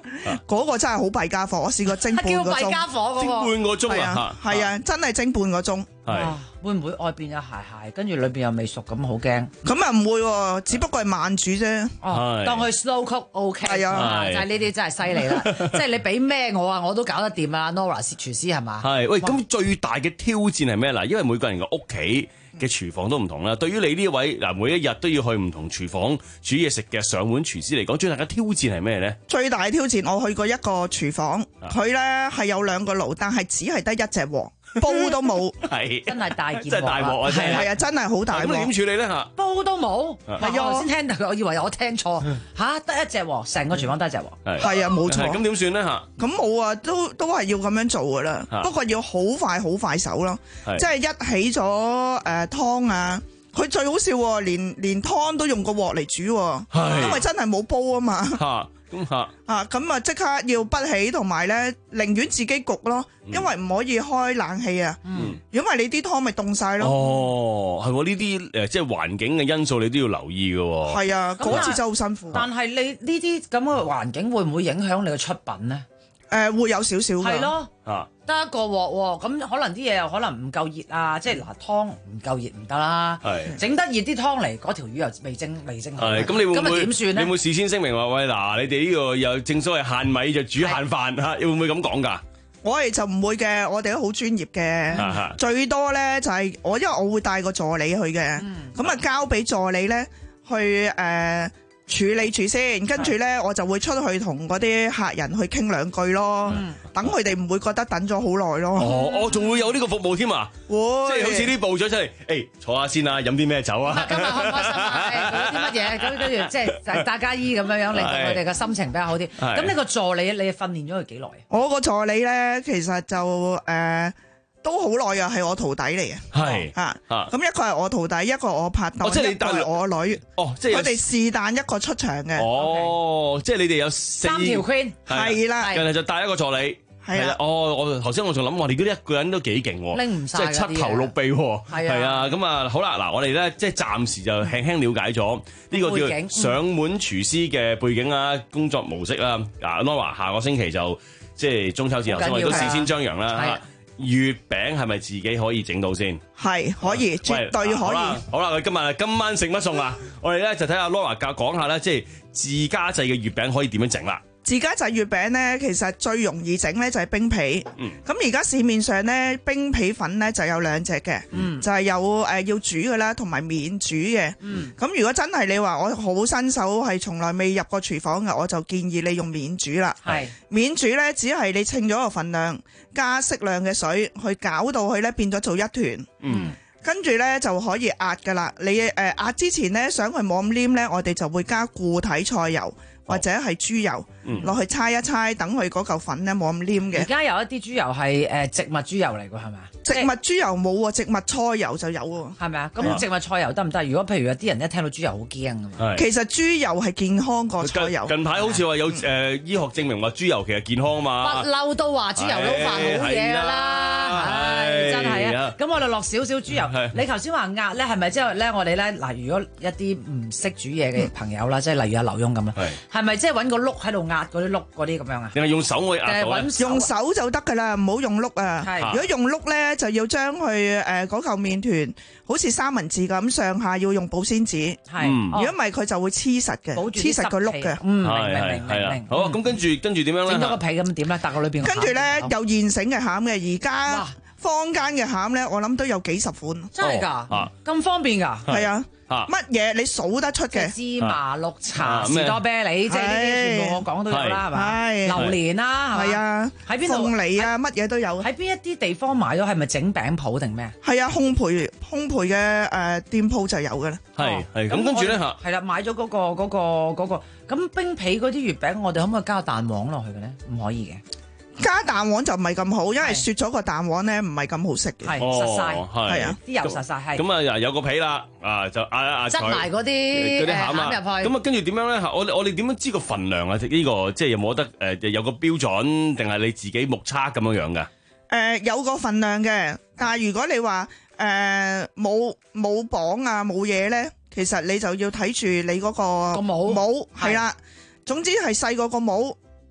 嗰個真係好弊家伙，我試過蒸半個鐘。 叫弊家伙嗰個。 蒸半個鐘啊！ 係啊，真係蒸半個鐘。 係會唔會外邊有鞋鞋，跟住裏邊又未熟咁，好驚？ 咁啊唔會喎，只不過係慢煮啫。 哦，當佢 slow cook OK。 係啊， 就係呢啲真係犀利啦！即係你俾咩我啊，我都搞得掂啊！Nora 廚師係嘛？ 係喂，咁最大嘅挑戰係咩嗱？因為每個人嘅屋企嘅廚房都唔同啦。對於你呢位嗱，每一日都要去唔同廚房煮嘢食嘅上門廚師嚟講，最大嘅挑戰係咩咧？ 最大嘅挑戰，我去過一個廚房，佢咧係有兩個爐，但係只係得一隻鑊。煲都冇， 係真係大件鑊， 真係大鑊啊！ 係係啊，真係好大鑊。 咁你點處理咧嚇？ 煲都冇，係啊！我先聽到，我以為我聽錯嚇，得一隻鑊，成個廚房得一隻鑊。 係啊，冇錯。 咁點算咧嚇？ 咁冇啊，都都係要咁樣做噶啦。不過要好快好快手咯，即係一起咗誒湯啊！佢最好笑喎，連連湯都用個鑊嚟煮，因為真係冇煲啊嘛。 嚇咁嚇啊咁啊！即刻要不起，同埋咧寧願自己焗咯，因為唔可以開冷氣啊。嗯，如果唔係你啲湯咪凍晒咯。 哦，係喎，呢啲誒即係環境嘅因素，你都要留意嘅喎。 係啊，嗰次真係好辛苦。 但係你呢啲咁嘅環境會唔會影響你嘅出品咧？ 誒會有少少㗎。 係咯， 啊得一個鑊喎，咁可能啲嘢又可能唔夠熱啊，即係嗱湯唔夠熱唔得啦。係整得熱啲湯嚟，嗰條魚又未蒸未蒸好。 係咁，你會唔會點算咧？ 你會事先聲明話喂嗱，你哋呢個又正所謂限米就煮限飯嚇，你會唔會咁講㗎？ 我哋就唔會嘅，我哋都好專業嘅。最多咧就係我，因為我會帶個助理去嘅，咁啊交俾助理咧去誒。處理住先，跟住咧我就會出去同嗰啲客人去傾兩句咯，等佢哋唔會覺得等咗好耐咯。 哦，我仲會有呢個服務添啊！ 會， 即係好似啲報咗出嚟，誒坐下先啊，飲啲咩酒啊？ 今日開唔開心啊？做咗啲乜嘢？咁跟住即係大家衣咁樣樣，令到佢哋嘅心情比較好啲。咁呢個助理你訓練咗佢幾耐啊？ 我個助理咧其實就誒。都好耐啊，係我徒弟嚟嘅。 係啊，咁一個係我徒弟，一個我拍檔，一個係我女。 哦，即係佢哋是但一個出場嘅。 哦，即係你哋有四三條 queen， 係啦， 然後就帶一個助理。 係啊， 哦，我頭先我仲諗話，你嗰啲一個人都幾勁喎， 拎唔晒， 即係七頭六臂喎。係啊，咁啊好啦，嗱，我哋咧即係暫時就輕輕了解咗呢個叫上門廚師嘅背景啊，工作模式啦。嗱，Nora 下個星期就即係中秋節，頭先我哋都事先張揚啦。月餅係咪自己可以整到先？ 係可以，絕對可以。好啦， 好啦，今日今晚食乜餸啊？我哋咧就睇下 Nora 教講下咧，即係自家製嘅月餅可以點樣整啦。 自家製月餅咧，其實最容易整咧就係冰皮。咁而家市面上咧冰皮粉咧就有兩隻嘅，嗯、就係有誒、呃、要煮嘅啦，同埋免煮嘅。咁、嗯、如果真係你話我好新手，係從來未入過廚房嘅，我就建議你用免煮啦。係免煮咧，只係你稱咗個份量，加適量嘅水去攪到佢咧變咗做一團。嗯。跟住咧就可以壓噶啦。你誒、呃、壓之前咧想佢冇咁黏咧，我哋就會加固體菜油。或者係豬油落去搓一搓，等佢嗰嚿粉咧冇咁黏嘅。 而家有一啲豬油係誒植物豬油嚟㗎，係咪啊？ 植物豬油冇喎，植物菜油就有喎。 係咪啊？咁植物菜油得唔得？如果譬如有啲人一聽到豬油好驚㗎。 其實豬油係健康過菜油。 近排好似話有誒醫學證明話豬油其實健康啊嘛。 不嬲都話豬油撈飯好嘢㗎啦，唉真係啊！咁我哋落少少豬油。你頭先話壓咧係咪即係咧？我哋咧嗱，如果一啲唔識煮嘢嘅朋友啦，即係例如阿劉墉咁啦。係咪即係揾個碌喺度壓嗰啲碌嗰啲咁樣啊？ 定係用手去壓到咧？ 用手就得㗎啦，唔好用碌啊！如果用碌咧，就要將佢誒嗰嚿麵團好似三文治咁上下要用保鮮紙。係，如果唔係佢就會黐實嘅，黐實個碌嘅。 嗯，明明明明。 好，咁跟住跟住點樣咧？ 整咗個皮咁點咧？搭個裏邊。 跟住咧有現成嘅餡嘅，而家坊間嘅餡咧，我諗都有幾十款。 真係㗎？咁方便㗎？ 係啊。乜嘢你數得出嘅？ 芝麻、綠茶、士多啤梨，即係呢啲全部我講都有啦，係嘛？榴蓮啦， 係啊，喺邊度？鳳梨啊，乜嘢都有。 喺邊一啲地方買咗？係咪整餅鋪定咩？ 係啊，烘焙烘焙嘅誒店鋪就有㗎啦。 係係咁跟住咧嚇， 係啦，買咗嗰個嗰個嗰個咁冰皮嗰啲月餅，我哋可唔可以加蛋黃落去嘅咧？唔可以嘅。 加蛋黃就唔係咁好，因為雪咗個蛋黃咧唔係咁好食嘅， 係實晒， 係啊， 啲油實晒係。 咁啊，有個皮啦，啊就壓一壓佢， 擠埋嗰啲嗰啲餡入去。咁啊，跟住點樣咧？我我哋點樣知個份量啊？呢個即係有冇得誒有個標準，定係你自己目測咁樣樣㗎？ 誒有個份量嘅，但係如果你話誒冇冇磅啊冇嘢咧，其實你就要睇住你嗰個個模模係啦。總之係細過個模。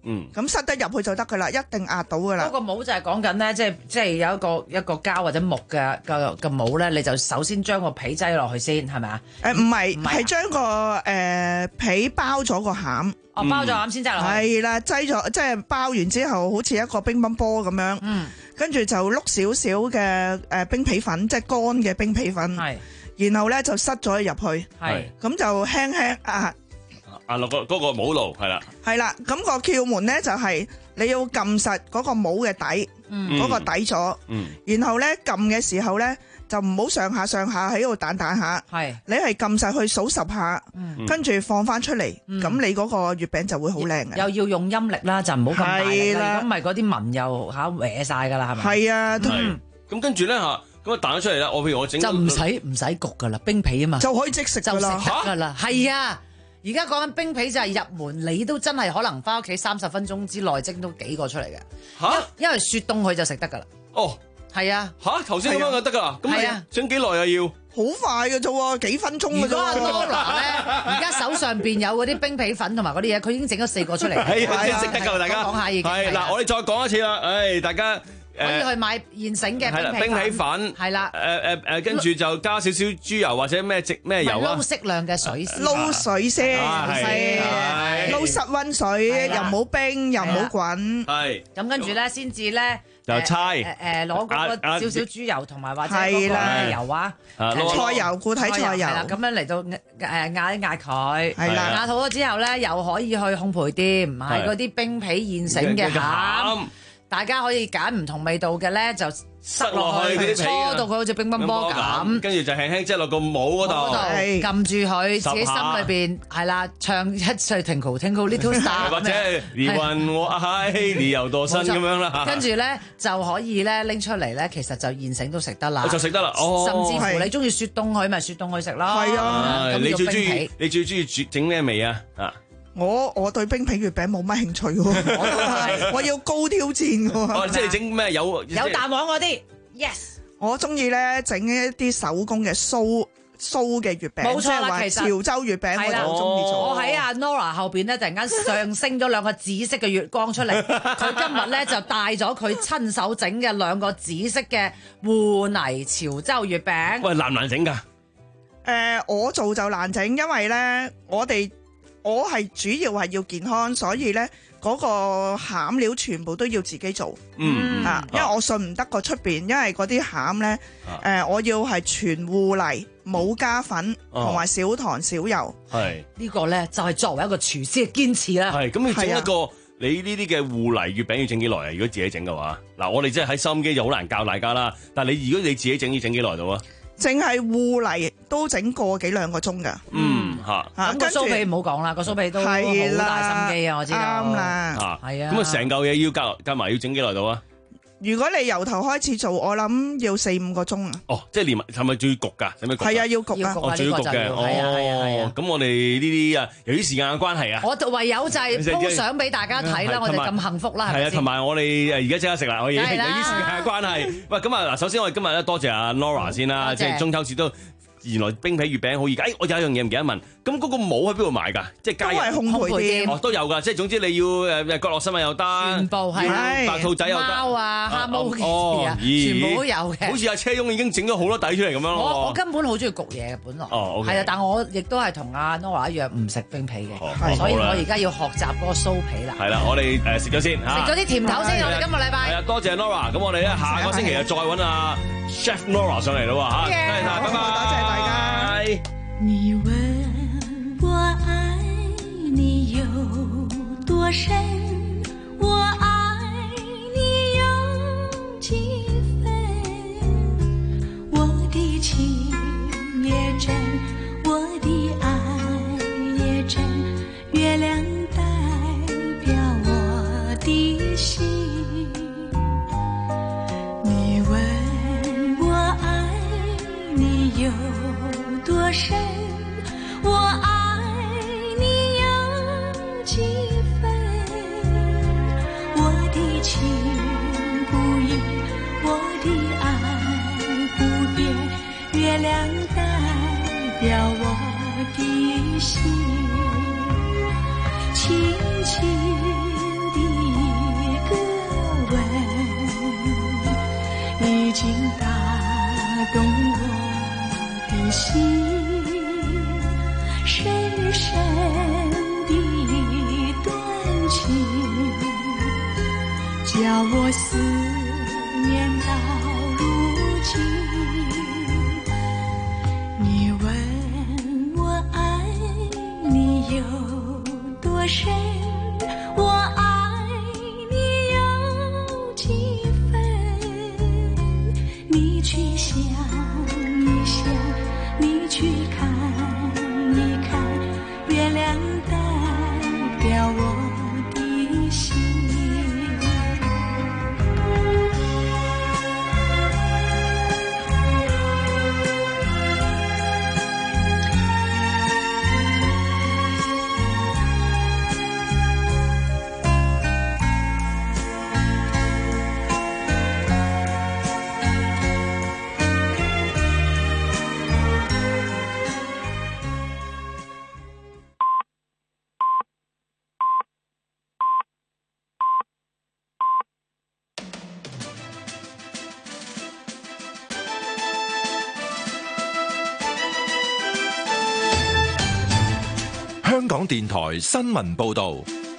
嗯， 咁塞得入去就得噶啦，一定壓到噶啦。 嗰個帽就係講緊咧，即係即係有一個一個膠或者木嘅嘅嘅帽咧，你就首先將個皮擠落去先，係咪啊？ 誒唔係，係將個誒皮包咗個餡。 哦，包咗餡先擠落去。 係啦，擠咗即係包完之後，好似一個乒乓波咁樣。嗯。跟住就碌少少嘅誒冰皮粉，即係乾嘅冰皮粉。係。然後咧就塞咗入去。係。咁就輕輕啊。 啊落個嗰個帽度係啦。係啦，咁個竅門咧就係你要撳實嗰個帽嘅底，嗰個底座。嗯。然後咧撳嘅時候咧，就唔好上下上下喺度彈彈下，係你係撳實去數十下，跟住放翻出嚟，咁你嗰個月餅就會好靚嘅。 又要用陰力啦，就唔好咁大力啦，如果唔係嗰啲紋又嚇歪晒㗎啦，係咪？ 係啊， 咁跟住咧嚇，咁啊彈咗出嚟啦。我譬如我整就唔使唔使焗㗎啦，冰皮啊嘛， 就可以即食㗎啦， 㗎啦，係啊。而家講緊冰皮就係入門，你都真係可能翻屋企三十分鐘之內蒸到幾個出嚟嘅。嚇，因為雪凍佢就食得㗎啦。哦。係啊， 吓頭先咁樣就得噶啦，咁你整幾耐啊？要好快嘅啫喎，幾分鐘嘅啫。 如果阿 Nora 咧，而家手上邊有嗰啲冰皮粉同埋嗰啲嘢，佢已經整咗四個出嚟。 係啊，食得噶大家。 講下已經係嗱，我哋再講一次啦，誒，大家可以去買現成嘅冰冰皮粉， 係啦， 誒誒誒，跟住就加少少豬油或者咩直咩油啊， 撈適量嘅水， 撈水先，係撈室溫水，又唔好冰，又唔好滾， 係。 咁跟住咧，先至咧。 就猜誒誒攞嗰個少少豬油同埋或者嗰個油啊， 菜油固體菜油， 咁樣嚟到誒壓一壓佢， 係啦， 壓好咗之後咧，又可以去烘焙店買嗰啲冰皮現成嘅餡，大家可以揀唔同味道嘅咧就。塞落去，搓到佢好似乒乓波咁， 跟住就輕輕擠落個帽嗰度， 撳住佢，自己心裏邊係啦，唱一歲 Twinkle Twinkle Little Star， 或者你問我愛你有多深咁樣啦。 跟住咧就可以咧拎出嚟咧，其實就現成都食得啦， 就食得啦。 甚至乎你中意雪凍佢，咪雪凍佢食咯。係啊， 你最中意你最中意整咩味啊？啊！ 我我對冰皮月餅冇乜興趣喎，我，我要高挑戰喎。 哦，即係整咩有有蛋黃嗰啲 ，yes。 我中意咧整一啲手工嘅酥酥嘅月餅， 冇錯啦，其實潮州月餅我就好中意做。 我喺阿 Nora 後邊咧，突然間上升咗兩個紫色嘅月光出嚟。佢今日咧就帶咗佢親手整嘅兩個紫色嘅芋泥潮州月餅。 喂，難唔難整㗎？ 誒，我做就難整，因為咧我哋。我係主要係要健康，所以咧嗰個餡料全部都要自己做。嗯啊，因為我信唔得過出邊，因為嗰啲餡咧誒，我要係全芋泥，冇加粉，同埋少糖少油。 係呢個咧就係作為一個廚師嘅堅持啦。 係咁，你整一個你呢啲嘅芋泥月餅要整幾耐啊？如果自己整嘅話，嗱，我哋即係喺收音機就好難教大家啦。但係你如果你自己整，要整幾耐到啊？ 淨係芋泥都整個幾兩個鐘㗎。嗯嚇， 咁個酥皮唔好講啦，個酥皮都好大心機啊，我知道。 啱啦， 係啊。 咁啊，成嚿嘢要加加埋要整幾耐到啊？ 如果你由頭開始做，我諗要四五個鐘啊。 哦，即係連埋係咪仲要焗㗎？使唔使焗？ 係啊，要焗啊。 哦，仲要焗嘅。哦，咁我哋呢啲啊，由於時間嘅關係啊， 我唯有就係 po 相俾大家睇啦。我哋咁幸福啦，係咪先？ 係啊，同埋我哋誒而家即刻食啦，可以。由於時間嘅關係，喂，咁啊嗱，首先我哋今日咧多謝阿 Nora 先啦，即係中秋節都。原來冰皮月餅好易解，我有一樣嘢唔記得問，咁嗰個帽喺邊度買㗎？即係街都係烘焙店， 哦都有㗎，即係總之你要誒角落生物又得， 全部係白兔仔又得， 貓啊蝦毛嘅啊，全部都有嘅。 好似阿車翁已經整咗好多底出嚟咁樣咯。 我我根本好中意焗嘢嘅本來，係啊，但我亦都係同阿 Nora 一樣唔食冰皮嘅，所以我而家要學習嗰個酥皮啦。 係啦，我哋誒食咗先嚇， 食咗啲甜頭先，我哋今個禮拜。 係啊，多謝 Nora，咁我哋咧下個星期就再揾阿 Chef Nora 上嚟咯喎嚇，多謝曬，拜拜， 多謝大家。 你問我愛你有多深，我愛你有幾分，我的情也真，我的愛也真，月亮代表我的心。你問我愛你有多深，我愛你有幾分。 我思念到如今。你问我爱你有多深，我爱你有几分？你去想一想，你去看一看，月亮代表我的心。 香港電台新聞報道，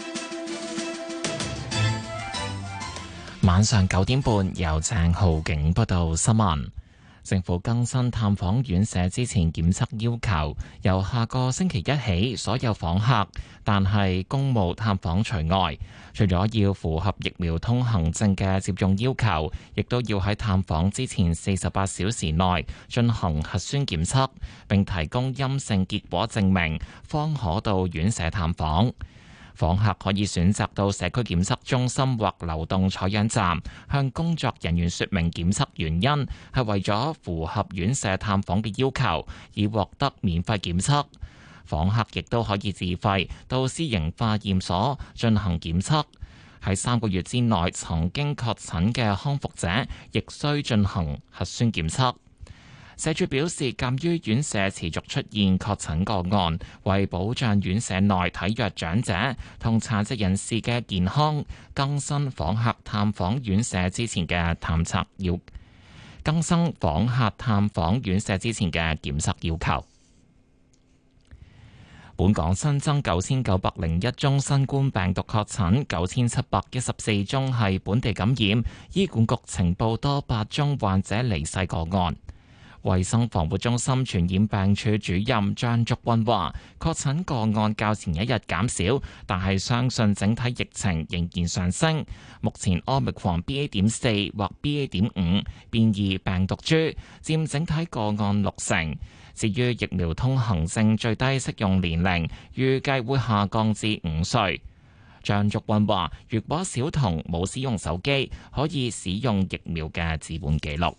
晚上九點半由鄭浩景報道新聞。政府更新探訪院舍之前檢測要求，由下個星期一起，所有訪客，但係公務探訪除外，除咗要符合疫苗通行證嘅接種要求，亦都要喺探訪之前四十八小時內進行核酸檢測，並提供陰性結果證明，方可到院舍探訪。訪客可以選擇到社區檢測中心或流動採樣站，向工作人員說明檢測原因，係為咗符合院舍探訪嘅要求，以獲得免費檢測。訪客亦都可以自費到私營化驗所進行檢測。喺三個月之內曾經確診嘅康復者，亦需進行核酸檢測。社署表示，鑑於院舍持續出現確診個案，為保障院舍內體弱長者同殘疾人士嘅健康，更新訪客探訪院舍之前嘅探測要更新訪客探訪院舍之前嘅檢測要求。本港新增九千九百零一宗新冠病毒確診，九千七百一十四宗係本地感染。醫管局呈報多八宗患者離世個案。衛生防護中心傳染病處主任張竹君話，確診個案較前一日減少，但係相信整體疫情仍然上升。目前 Omicron B A 點四或 B A 點五變異病毒株佔整體個案六成。至於疫苗通行證最低適用年齡，預計會下降至五歲。張竹君話，如果小童冇使用手機，可以使用疫苗嘅紙本記錄。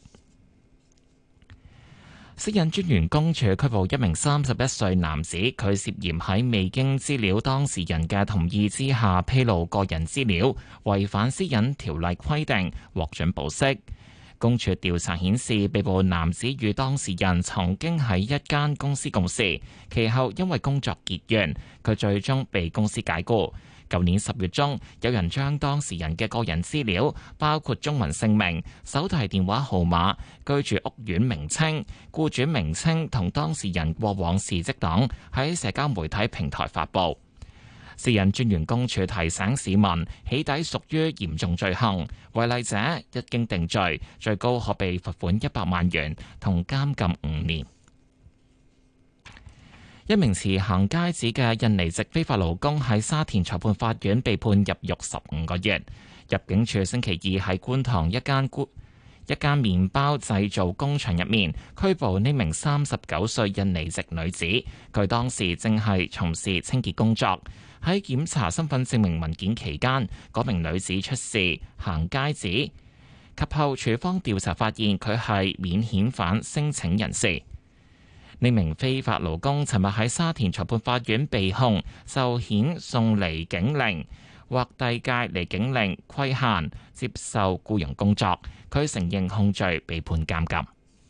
私隱專員公署拘捕一名三十一歲男子，佢涉嫌喺未經資料當事人嘅同意之下披露個人資料，違反私隱條例規定，獲准保釋。公署調查顯示，被捕男子與當事人曾經喺一間公司共事，其後因為工作結怨，佢最終被公司解僱。舊年十月中，有人將當事人嘅個人資料，包括中文姓名、手提電話號碼、居住屋苑名稱、僱主名稱同當事人過往事蹟等，喺社交媒體平台發布。私隱專員公署提醒市民，起底屬於嚴重罪行，違例者一經定罪，最高可被罰款一百萬元同監禁五年。一名持行街紙嘅印尼籍非法勞工喺沙田裁判法院被判入獄十五個月。入境處星期二喺觀塘一間一間麵包製造工場入面拘捕呢名三十九歲印尼籍女子，佢當時正係從事清潔工作。喺檢查身份證明文件期間，嗰名女子出示行街紙，及後處方調查發現佢係免遣返申請人士。呢名非法勞工尋日喺沙田裁判法院被控受遣送離境令或遞解離境令規限接受僱傭工作，佢承認控罪，被判監禁。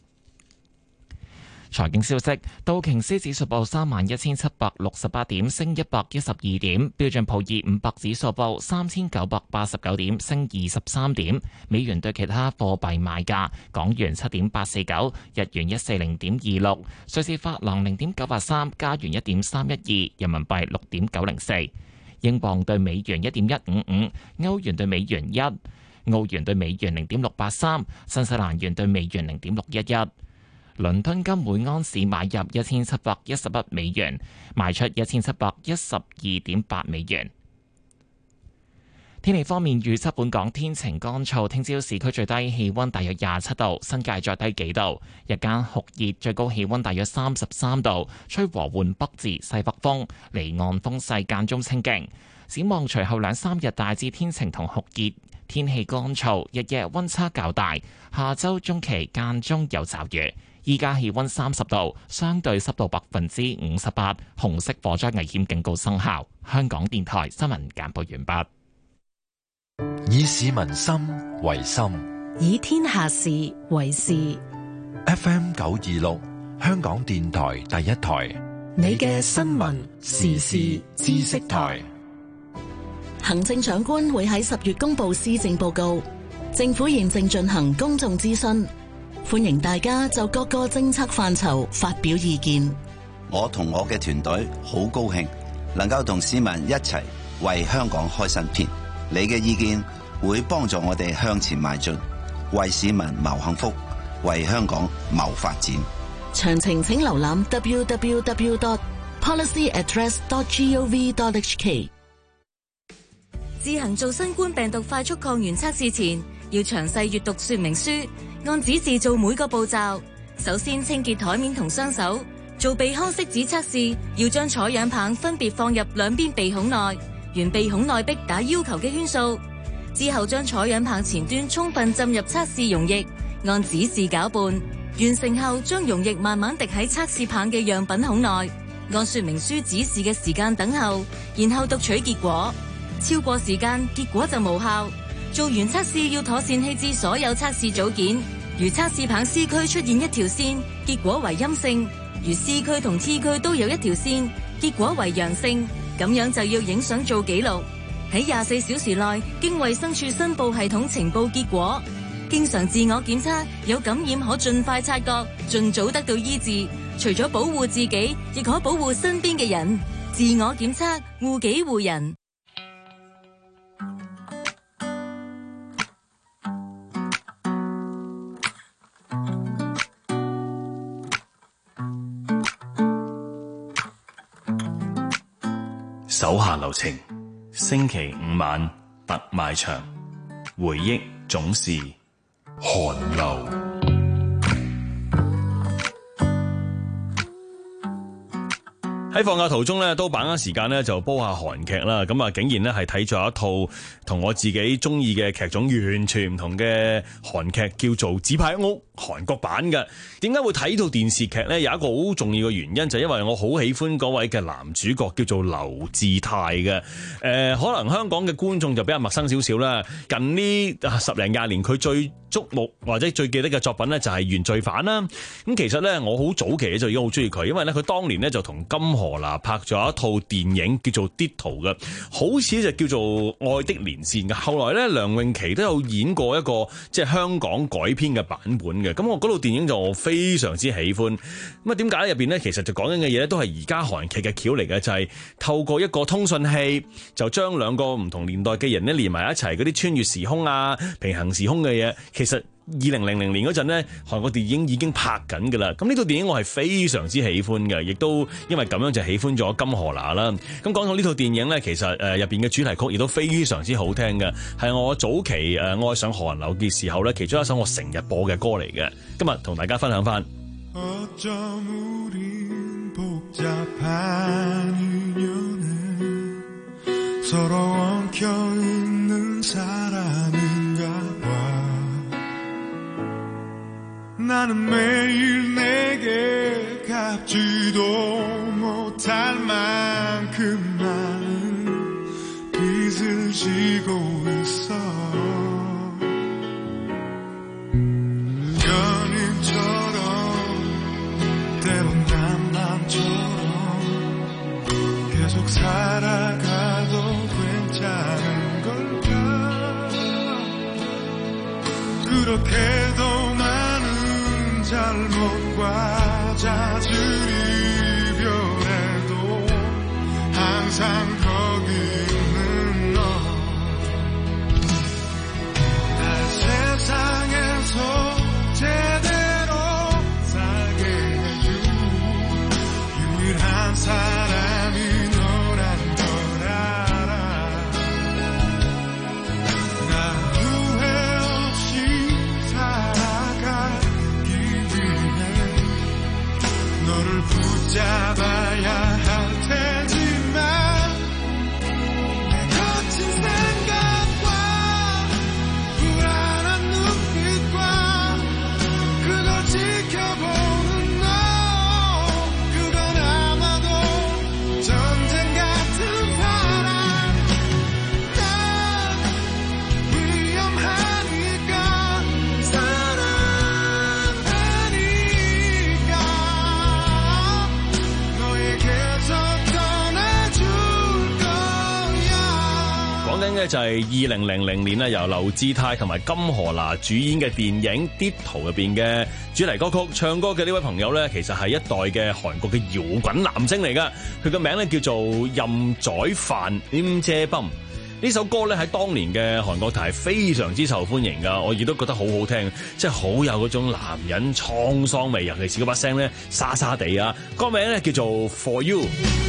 財經消息，道瓊斯指數報三萬一千七百六十八點，升一百一十二點；標準普爾五百指數報三千九百八十九點，升二十三點。美元對其他貨幣賣價：港元七點八四九，日元一四零點二六，瑞士法郎零點九八三，加元一點三一二，人民幣六點九零四，英鎊對美元一點一五五，歐元對美元一。 澳元對美元零點六八三，新西蘭元對美元零點六一一。倫敦金每盎司買入一千七百一十一美元，賣出一千七百一十二點八美元。天氣方面，預測本港天晴乾燥，聽朝市區最低氣溫大約廿七度，新界再低幾度，日間酷熱，最高氣溫大約三十三度，吹和緩北至西北風，離岸風勢間中清勁。展望隨後兩三日大致天晴同酷熱，天氣乾燥，日夜溫差較大，下周中期間中有驟雨。依家氣溫三十度，相對濕度百分之五十八，紅色火災危險警告生效。香港電台新聞簡報完畢。 以市民心為心， 以天下事為事。 F M 九二六，香港電台第一台， 你嘅新聞時事知識台。 行政長官會喺十月公布施政報告，政府現正進行公眾諮詢，歡迎大家就各個政策範疇發表意見。 我同我嘅團隊好高興，能夠同市民一齊為香港開新篇。你嘅意見會幫助我哋向前邁進，為市民謀幸福，為香港謀發展。 詳情請瀏覽 double-u double-u double-u dot policy address dot gov dot h k。 自行做新冠病毒快速抗原測試前，要詳細閱讀說明書，按指示做每個步驟。首先清潔台面同雙手。做鼻腔拭子測試，要將採樣棒分別放入兩邊鼻孔內，沿鼻孔內壁打要求嘅圈數。之後將採樣棒前端充分浸入測試溶液，按指示攪拌。完成後，將溶液慢慢滴喺測試棒嘅樣品孔內，按說明書指示嘅時間等候，然後讀取結果。超過時間，結果就無效。做完測試要妥善棄置所有測試組件。如測試棒 C 區出現一條線，結果為陰性；如 C 區同 T 區都有一條線，結果為陽性。咁樣就要影相做記錄，喺廿四小時內經衛生署申報系統呈報結果。經常自我檢測，有感染可盡快察覺，盡早得到醫治。除咗保護自己，亦可保護身邊嘅人。自我檢測，護己護人。 手下留情，星期五晚特賣場，回憶總是寒流。喺放假途中咧，都把握時間咧就煲下韓劇啦。咁啊，竟然咧係睇咗一套同我自己中意嘅劇種完全唔同嘅韓劇，叫做《紙牌屋》韓國版嘅。點解會睇套電視劇呢？有一個好重要嘅原因，就係因為我好喜歡嗰位嘅男主角叫做劉志泰嘅。誒、呃，可能香港嘅觀眾就比較陌生少少啦。近呢十零廿年，佢最矚目或者最記得嘅作品呢，就係《原罪犯》啦。咁其實呢，我好早期就已經好中意佢，因為呢，佢當年呢就同金河嗱拍咗一套電影叫做《Ditto》嘅，好似就叫做《愛的連線》嘅。後來咧，梁詠琪都有演過一個即係香港改編嘅版本嘅。咁我嗰套電影就非常之喜歡。咁啊，點解入邊咧，其實就講緊嘅嘢咧，都係而家韓劇嘅橋嚟嘅，就係、是、透過一個通訊器，就將兩個唔同年代嘅人咧連埋一齊，嗰啲穿越時空啊、平行時空嘅嘢，其實。二零零零年嗰陣呢，韓國電影已經拍緊㗎啦。咁呢套電影我係非常之喜歡嘅，亦都因為咁樣就喜歡咗金河娜啦。咁講到呢套電影呢，其實誒入邊嘅主題曲亦都非常之好聽嘅，係我早期誒愛上韓流嘅時候呢，其中一首我成日播嘅歌嚟嘅。今日同大家分享翻。 聽嘅就係二零零零年啊，由劉志泰同埋金荷娜主演嘅電影《Ditto》入邊嘅主題歌曲。唱歌嘅呢位朋友咧，其實係一代嘅韓國嘅搖滾男星嚟噶，佢嘅名咧叫做任宰範 Im Jae-bum。呢首歌咧喺當年嘅韓國台非常之受歡迎噶，我亦都覺得好好聽，即係好有嗰種男人滄桑味，尤其是嗰把聲咧沙沙地啊。歌名咧叫做 For You。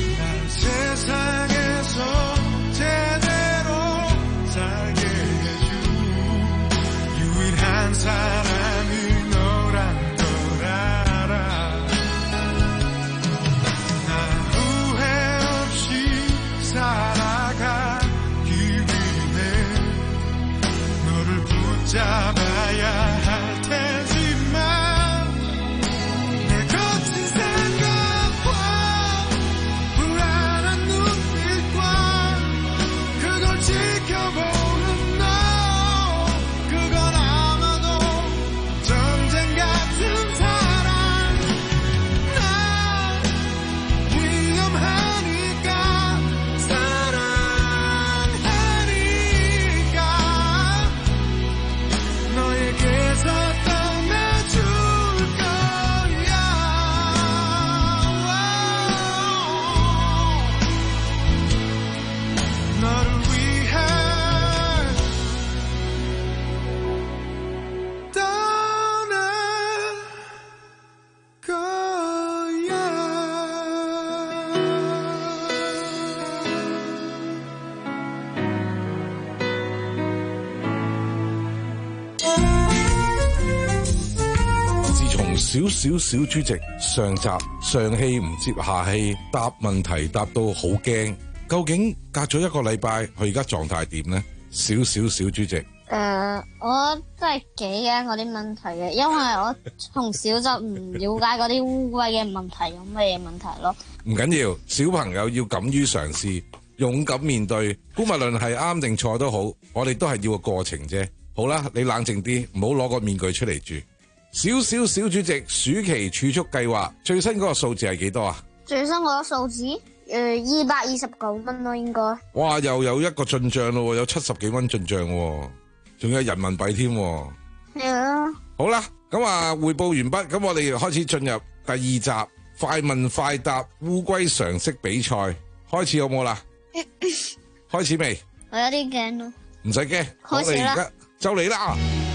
小小小主席上集上氣唔接下氣，答問題答到好驚，究竟隔咗一個禮拜佢而家狀態點呢？小小小主席，誒、 呃，我真係幾驚嗰啲問題嘅，因為我從小就唔了解嗰啲烏龜嘅問題有咩問題咯。 唔緊要，小朋友要敢於嘗試，勇敢面對，姑勿論係啱定錯都好，我哋都係要個過程啫。好啦，你冷靜啲，唔好攞個面具出嚟住。小小小主席暑期儲蓄計劃最新嗰個數字係幾多啊？ 最新嗰個數字誒二百二十九蚊咯，應該。 哇，又有一個進賬咯，有七十幾蚊進賬，仲有人民幣添。 係啊。 好啦，咁啊匯報完畢，咁我哋開始進入第二集快問快答烏龜常識比賽，開始好冇啦？開始未？ 我有啲驚咯。 唔使驚， 開始啦， 我哋而家就嚟啦。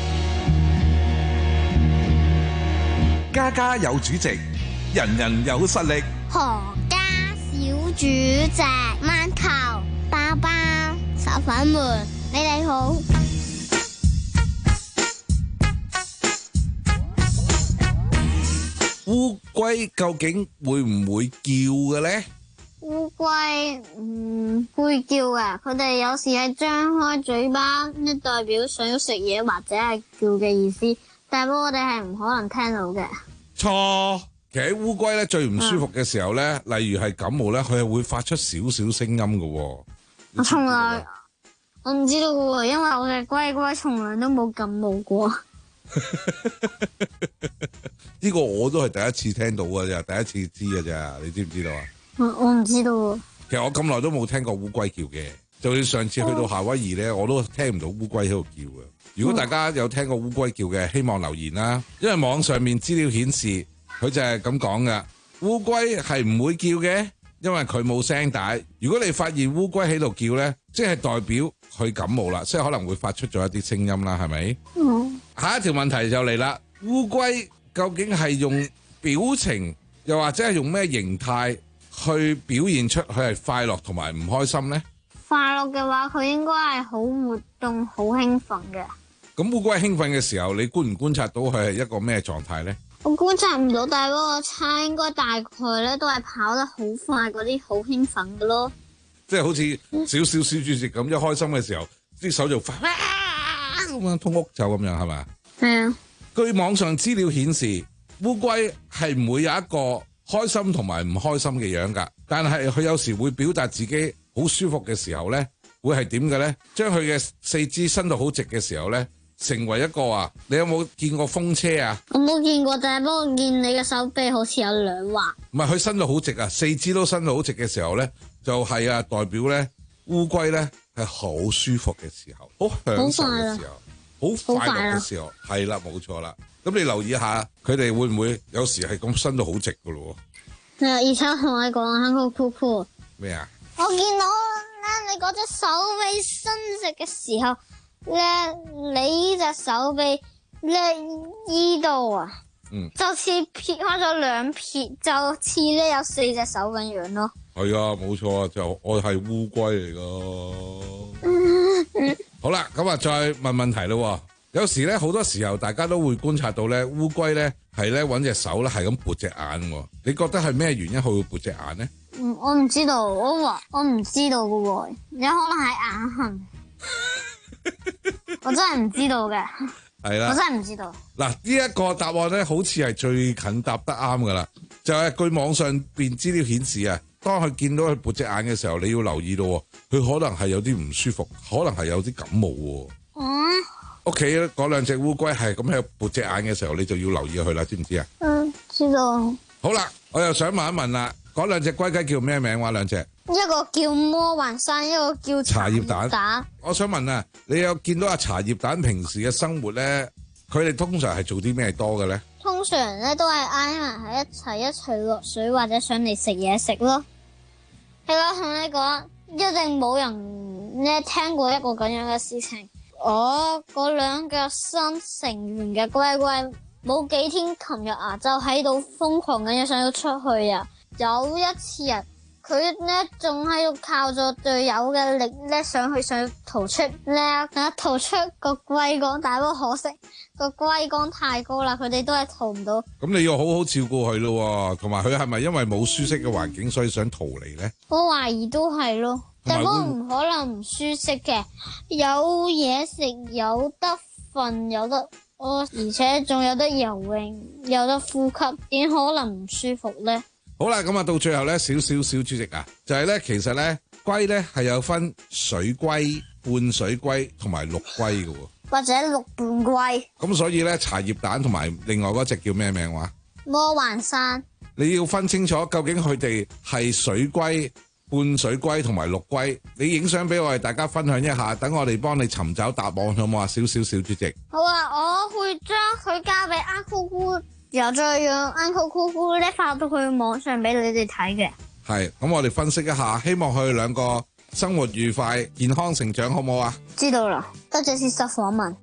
家家有主席，人人有實力。 何家小主席，饅頭、包包、手粉們，你哋好。 烏龜究竟會唔會叫嘅咧？ 烏龜唔會叫嘅，佢哋有時係張開嘴巴，一代表想要食嘢或者係叫嘅意思。但係我哋係唔可能聽到嘅。 錯，其實烏龜咧最唔舒服嘅時候咧，嗯、例如係感冒咧，佢係會發出少少聲音嘅。 我從來我唔知道嘅，因為我嘅龜龜從來都冇感冒過。 呢個我都係第一次聽到嘅咋，第一次知嘅咋，你知唔知道啊？ 我我唔知道。 其實我咁耐都冇聽過烏龜叫嘅，就算上次去到夏威夷咧，我都聽唔到烏龜喺度叫嘅。如果大家有聽過烏龜叫嘅，希望留言啦。因為網上面資料顯示，佢就係咁講噶。烏龜係唔會叫嘅，因為佢冇聲帶。如果你發現烏龜喺度叫咧，即係代表佢感冒啦，所以可能會發出咗一啲聲音啦，係咪？嗯。下一條問題就嚟啦，烏龜究竟係用表情，又或者係用咩形態去表現出佢係快樂同埋唔開心呢？ 快樂嘅話，佢應該係好活動、好興奮嘅。 咁烏龜興奮嘅時候，你觀唔觀察到佢係一個咩狀態咧？ 我觀察唔到，但係嗰個猜應該大概咧都係跑得好快嗰啲好興奮嘅咯。 即係好似少少小主席咁，一開心嘅時候，啲手就發咁樣通屋走咁樣，係咪？ 係啊。 據網上資料顯示，烏龜係唔會有一個開心同埋唔開心嘅樣噶，但係佢有時會表達自己好舒服嘅時候咧，會係點嘅咧？將佢嘅四肢伸到好直嘅時候咧，成為一個啊！你有冇見過風車啊？ 我冇見過，但係不過見你嘅手臂好似有兩橫。 唔係，佢伸到好直啊，四肢都伸到好直嘅時候咧，就係啊，代表咧烏龜咧係好舒服嘅時候，好享受嘅時候，好快樂嘅時候，係啦，冇錯啦。咁你留意下，佢哋會唔會有時係咁伸到好直噶咯？ 係啊，而且我同你講啊，酷酷酷咩啊？ 我見到咧，你嗰隻手臂伸直嘅時候咧，你呢隻手臂咧依度啊，嗯，就似撇開咗兩撇，就似咧有四隻手咁樣咯。 係啊，冇錯啊，就我係烏龜嚟噶。好啦，咁啊，再問問題咯。有時咧，好多時候大家都會觀察到咧，烏龜咧係咧揾隻手咧係咁撥隻眼。你覺得係咩原因佢會撥隻眼咧？ 嗯，我唔知道，我話我唔知道噶喎，有可能係眼痕。我真係唔知道嘅。係啦，我真係唔知道。 嗱，呢一個答案咧，好似係最近答得啱噶啦。就係據網上邊資料顯示啊，當佢見到佢撥隻眼嘅時候，你要留意到，佢可能係有啲唔舒服，可能係有啲感冒。 嗯。 屋企嗰兩隻烏龜係咁喺度撥隻眼嘅時候，你就要留意佢啦，知唔知啊？ 嗯，知道。 好啦，我又想問一問啦，嗰兩隻龜雞叫咩名話？兩隻？ 一個叫魔幻山，一個叫茶葉蛋。蛋我想問啊，你有見到阿茶葉蛋平時嘅生活咧？佢哋通常係做啲咩多嘅咧？ 通常咧都係挨埋喺一齊，一齊落水或者上嚟食嘢食咯。係啦，同你講，一定冇人咧聽過一個咁樣嘅事情。我嗰兩腳新成員嘅龜龜，冇幾天，琴日啊就喺度瘋狂咁樣想要出去啊！有一次啊，佢咧仲喺度靠咗隊友嘅力咧上去想逃出咧，啊逃出個龜缸，但係可惜個龜缸太高啦，佢哋都係逃唔到。咁你要好好照顧佢咯，同埋佢係咪因為冇舒適嘅環境，所以想逃離咧？ 我懷疑都係咯。地方唔可能唔舒適嘅，有嘢食，有得瞓，有得屙，而且仲有得游泳，有得呼吸，點可能唔舒服呢？ 好啦，咁啊到最後咧，少少小主席啊，就係、是、咧，其實咧龜咧係有分水龜、半水龜同埋陸龜嘅， 或者陸半龜。 咁所以咧，茶葉蛋同埋另外嗰隻叫咩名話？ 魔幻山。你要分清楚究竟佢哋係水龜、半水龜同埋陸龜，你影相俾我哋大家分享一下，等我哋幫你尋找答案，好唔好啊？少少小主席。 好啊，我會將佢交俾阿姑姑，然後再讓阿姑姑咧發到佢網上俾你哋睇嘅。係， 咁我哋分析一下，希望佢哋兩個生活愉快、健康成長，好唔好啊？ 知道啦，多謝事實訪問。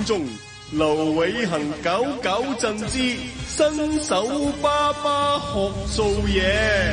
中，劉偉恒九九震之新手爸爸學做嘢。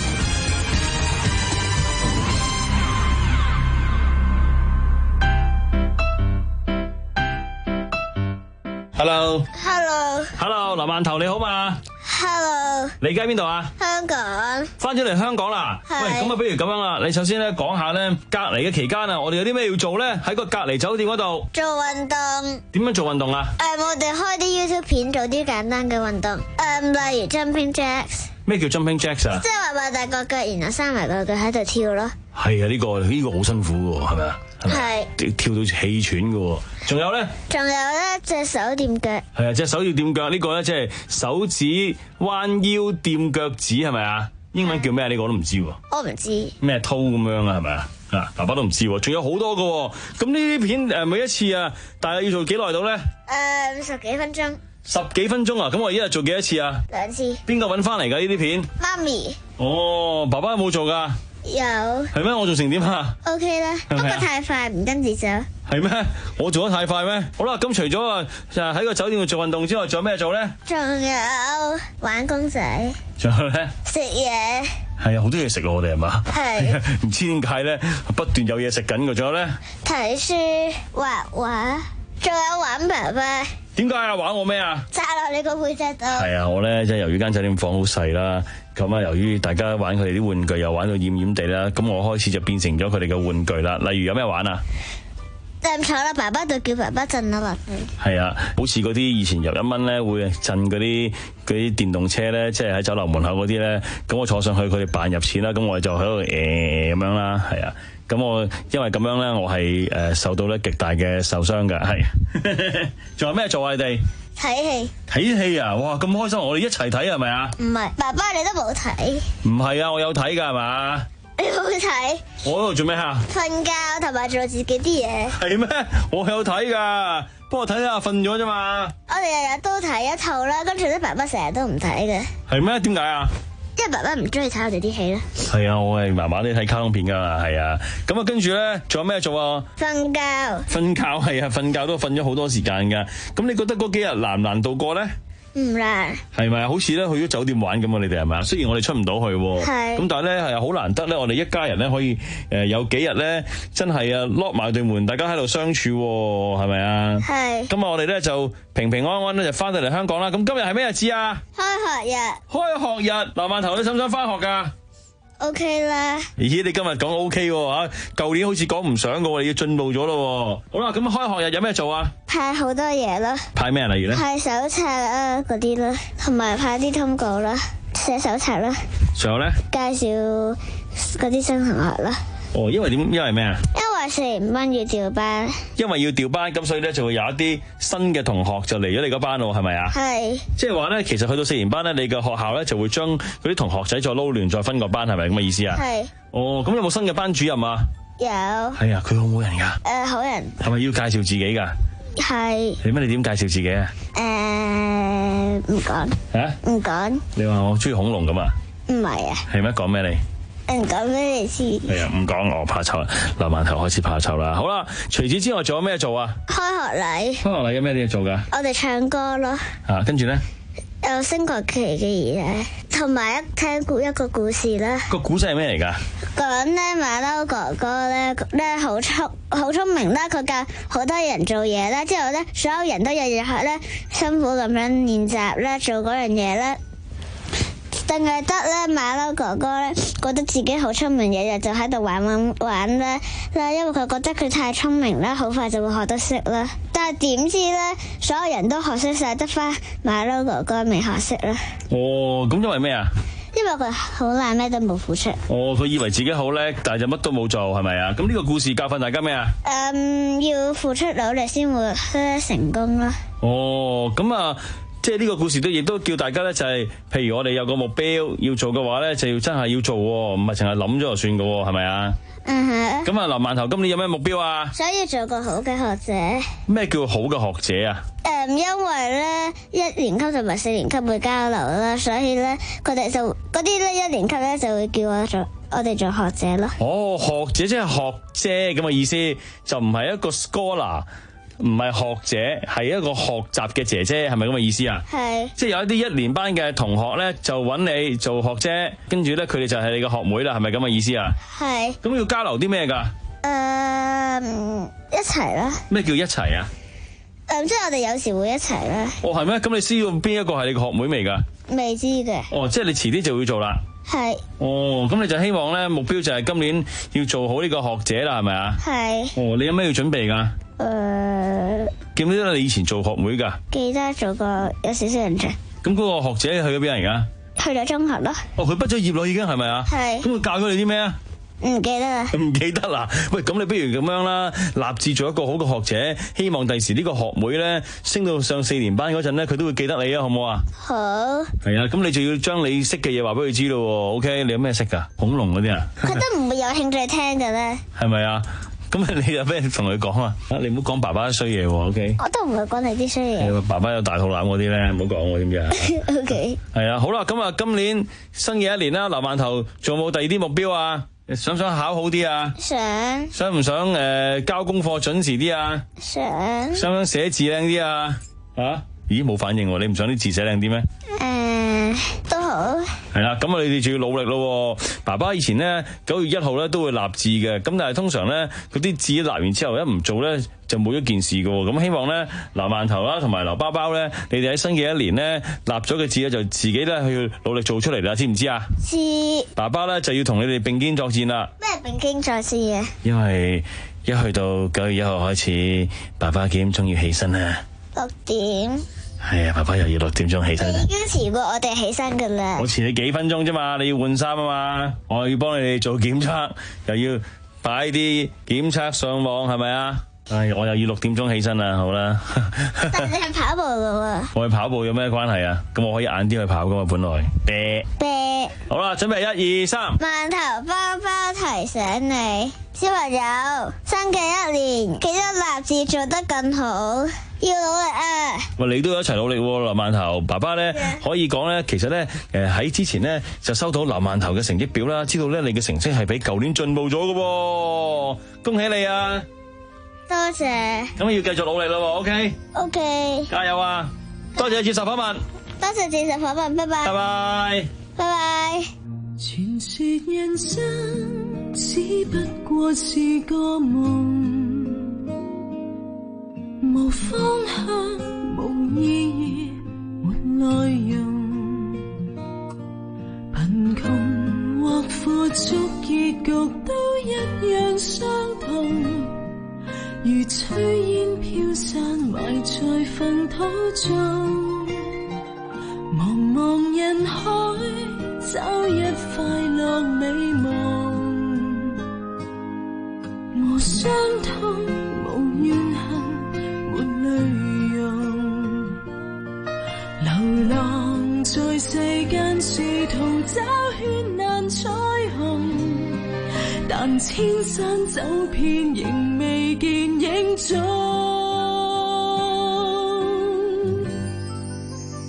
Hello，Hello，Hello， 劉饅頭你好嘛 ？Hello， 你而家喺邊度啊？ 香港。 翻咗嚟香港啦。喂，咁啊，不如咁樣啦，你首先咧講下咧隔離嘅期間啊，我哋有啲咩要做咧？喺個隔離酒店嗰度做運動。 點樣做運動啊？ 誒、呃，我哋開啲 YouTube 片做啲簡單嘅運動。誒、呃，例如 jumping jacks。 咩叫 jumping jacks 啊？ 即係話擘大個腳，然後生埋個腳喺度跳咯。 係啊，呢、這個呢、這個好辛苦嘅喎，係咪啊？係。跳到氣喘嘅喎。仲有咧？仲有咧，隻手掂腳。係啊，隻手要掂腳，呢、這個咧即係手指彎腰掂腳趾，係咪啊？英文叫咩？呢、這個我都唔知喎。我唔知。咩 toe 咁樣啊？係咪啊？啊，爸爸都唔知喎。仲有好多嘅喎。咁呢啲片誒每一次啊，大概要做幾耐到咧？誒、呃，十幾分鐘。十幾分鐘啊？咁我一日做幾多次啊？兩次。邊個搵翻嚟㗎呢啲片？媽咪。哦，爸爸有冇做㗎？有。係咩？我做成點啊 ？O K 啦，不過太快唔跟住走。係咩？我做得太快咩？好啦，咁除咗啊喺個酒店度做運動之外，仲有咩做咧？仲有玩公仔。仲有咧？食嘢。係啊，好多嘢食咯，我哋係嘛？係。唔知點解咧，不斷有嘢食緊㗎。仲有咧？睇書、畫畫，仲有玩爸爸。點解啊？玩我咩啊？揸落你個背脊度。係啊，我咧即係由於間酒店房好細啦，咁啊由於大家玩佢哋啲玩具又玩到厭厭地啦，咁我開始就變成咗佢哋嘅玩具啦。例如有咩玩啊？就坐啦，爸爸就叫爸爸震啦落去。係啊，好似嗰啲以前入一蚊咧會震嗰啲嗰啲電動車咧，即係喺酒樓門口嗰啲咧，咁我坐上去佢哋扮入錢啦，咁我哋就喺度誒咁樣啦，係啊。咁我因為咁樣咧，我係誒受到咧極大嘅受傷㗎，係。仲有咩做啊？你哋睇戲。睇戲啊！哇，咁開心！我哋一齊睇係咪啊？唔係，爸爸你都冇睇。唔係啊，我有睇㗎係嘛？你冇睇？我喺度做咩啊？瞓覺同埋做自己啲嘢。係咩？我有睇㗎，不過睇下瞓咗啫嘛。我哋日日都睇一套啦，跟住咧爸爸成日都唔睇嘅。係咩？點解啊？因為爸爸唔中意睇我哋啲戲咧。係啊，我係麻麻地睇卡通片噶嘛，係啊。咁啊，跟住咧，仲有咩做啊？瞓覺。瞓覺係啊，瞓覺都瞓咗好多時間噶。咁你覺得嗰幾日難唔難度過咧？唔難。係咪啊？好似咧去咗酒店玩咁啊？你哋係咪啊？雖然我哋出唔到去，係。咁但係咧係好難得咧，我哋一家人咧可以誒有幾日咧真係啊 lock 埋對門，大家喺度相處，係咪啊？係。咁啊，我哋咧就平平安安咧就翻到嚟香港啦。咁今日係咩日子啊？開學日。開學日，劉饅頭你想唔想翻學噶？O K 啦。咦，你今日講 O K 喎吓，舊年好似講唔上噶喎，你要進步咗咯。好啦，咁開學日有咩做啊？派好多嘢咯。派咩？例如咧？派手冊啊，嗰啲啦，同埋派啲通告啦，寫手冊啦。仲有咧？介紹嗰啲新同學啦。哦，因為點？因為咩啊？因為四年班要調班。因為要調班，咁所以咧就會有一啲新嘅同學就嚟咗你嗰班咯，係咪啊？係。即係話咧，其實去到四年班咧，你嘅學校咧就會將嗰啲同學仔再撈亂，再分個班，係咪咁嘅意思啊？係。哦，咁有冇新嘅班主任啊？有。係啊，佢好冇人噶。誒、呃，好人。係咪要介紹自己噶？係。係咩？你點介紹自己啊？誒、呃，唔講。吓？唔講。你話我中意恐龍咁啊？唔係啊。係咩？講咩你？唔講俾你知。係啊，唔講我怕醜啦，劉饅頭開始怕醜啦。好啦，除此之外仲有咩做啊？開學禮。開學禮有咩嘢做噶？我哋唱歌咯。啊，跟住咧？有升國旗嘅嘢，同埋一聽故一個故事啦。個故事係咩嚟噶？講咧馬騮哥哥咧咧好聰好聰明啦，佢教好多人做嘢啦，之後咧所有人都日日學咧辛苦咁樣練習啦，做嗰樣嘢啦。淨係得咧馬騮哥哥咧覺得自己好聰明，日日就喺度玩玩玩啦啦，因為佢覺得佢太聰明啦，好快就會學得識啦。但係點知咧，所有人都學識晒，得翻馬騮哥哥未學識啦。哦，咁因為咩啊？因為佢好懶，咩都冇付出。哦，佢以為自己好叻，但係就乜都冇做，係咪啊？咁呢個故事教訓大家咩啊？嗯，要付出努力先會成功啦。哦，咁啊。即係呢個故事都亦都叫大家咧，就係譬如我哋有個目標要做嘅話咧，就要真係要做，唔係淨係諗咗就算嘅，係咪啊？嗯哼。咁啊，劉饅頭今年有咩目標啊？想要做個好嘅學者。咩叫好嘅學者啊？誒、嗯，因為咧一年級同埋四年級會交流啦，所以咧佢哋就嗰啲咧一年級咧就會叫我做我哋做學者咯。哦，學者即係學姐咁嘅意思，就唔係一個 scholar。 唔係學者，係一個學習嘅姐姐，係咪咁嘅意思啊？ 係。 即係有一啲一年班嘅同學咧，就揾你做學姐，跟住咧佢哋就係你嘅學妹啦，係咪咁嘅意思啊？ 係。 咁要交流啲咩㗎？ 誒、呃，一齊啦。 咩叫一齊啊？ 誒、呃，即係我哋有時會一齊啦。 哦，係咩？咁你知道邊一個係你嘅學妹未㗎？ 未知嘅。 哦，即係你遲啲就會做啦。 係。 哦，咁你就希望咧，目標就係今年要做好呢個學者啦，係咪啊？係。哦，你有咩要準備㗎？誒、呃，記唔記得你以前做學妹㗎？ 記得做過，有少少印象。 咁嗰個學者去咗邊而家？ 去咗中學咯。 哦，佢畢咗業咯，已經係咪啊？係。咁佢教咗你啲咩啊？ 唔記得啦， 唔記得啦。喂，咁你不如咁樣啦，立志做一個好嘅學者，希望第時呢個學妹咧升到上四年班嗰陣咧，佢都會記得你啊，好唔好啊？好。係啊，咁你就要將你識嘅嘢話俾佢知咯。OK，你有咩識噶？恐龍嗰啲啊？ 佢都唔會有興趣聽嘅咧。係咪啊？咁你有咩同佢講啊？啊，你唔好講爸爸衰嘢喎。OK。 我都唔會講你啲衰嘢。 爸爸有大肚腩嗰啲咧，唔好講喎，知唔知啊？OK。係啊，好啦，咁啊，今年新嘅一年啦，劉饅頭仲有冇第二啲目標啊？想唔想考好啲啊？ 想。 想唔想誒、呃、交功課準時啲啊？ 想。 想唔想寫字靚啲啊？啊？咦，冇反應喎，你唔想啲字寫靚啲咩？誒、 呃，都好。係啦， 咁啊，你哋仲要努力咯。爸爸以前咧九月一號咧都會立字嘅，咁但係通常咧嗰啲字立完之後一唔做咧就冇一件事噶。咁希望咧劉饅頭啦同埋劉包包咧，你哋喺新嘅一年咧立咗嘅字咧就自己咧去努力做出嚟啦，知唔知啊？ 知。 爸爸咧就要同你哋並肩作戰啦。 咩並肩作戰嘅？ 因為一去到九月一號開始，爸爸幾點鐘要起身啊？ 六點。 係啊，爸爸又要六點鐘起身。 已經遲過我哋起身噶啦。 我遲你幾分鐘啫嘛，你要換衫啊嘛，我要幫你哋做檢測，又要擺啲檢測上網，係咪啊？唉，我又要六點鐘起身啦，好啦。 但係你係跑步噶喎。 我去跑步有咩關係啊？咁我可以晏啲去跑噶嘛，本來。啤啤。 好啦，準備一二三。 饅頭包包提醒你，小朋友，新嘅一年記得立志做得更好，要努力啊！ 喂，你都要一齊努力喎，劉饅頭。爸爸咧可以講咧，其實咧誒喺之前咧就收到劉饅頭嘅成績表啦，知道咧你嘅成績係比舊年進步咗嘅喎，恭喜你啊！ 多謝。 咁要繼續努力咯 ，OK？OK，、 okay? Okay. 加油啊！多謝接受訪問。 多謝接受訪問，拜拜。 拜拜。 拜拜。 傳說人生只不過是個夢，無方向，無意義，沒內容。貧窮或富足，結局都一樣相同。如炊煙飄散，埋在糞土中。茫茫人海，找一快樂美夢。無傷痛，無怨恨，沒淚容。流浪在世間，試圖找絢爛彩虹。但千山走遍，仍未見影蹤。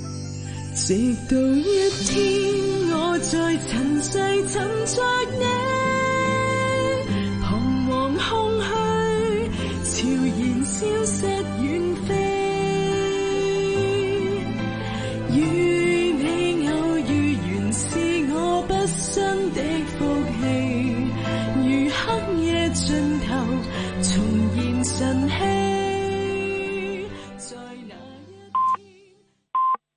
直到一天，我在塵世尋着你。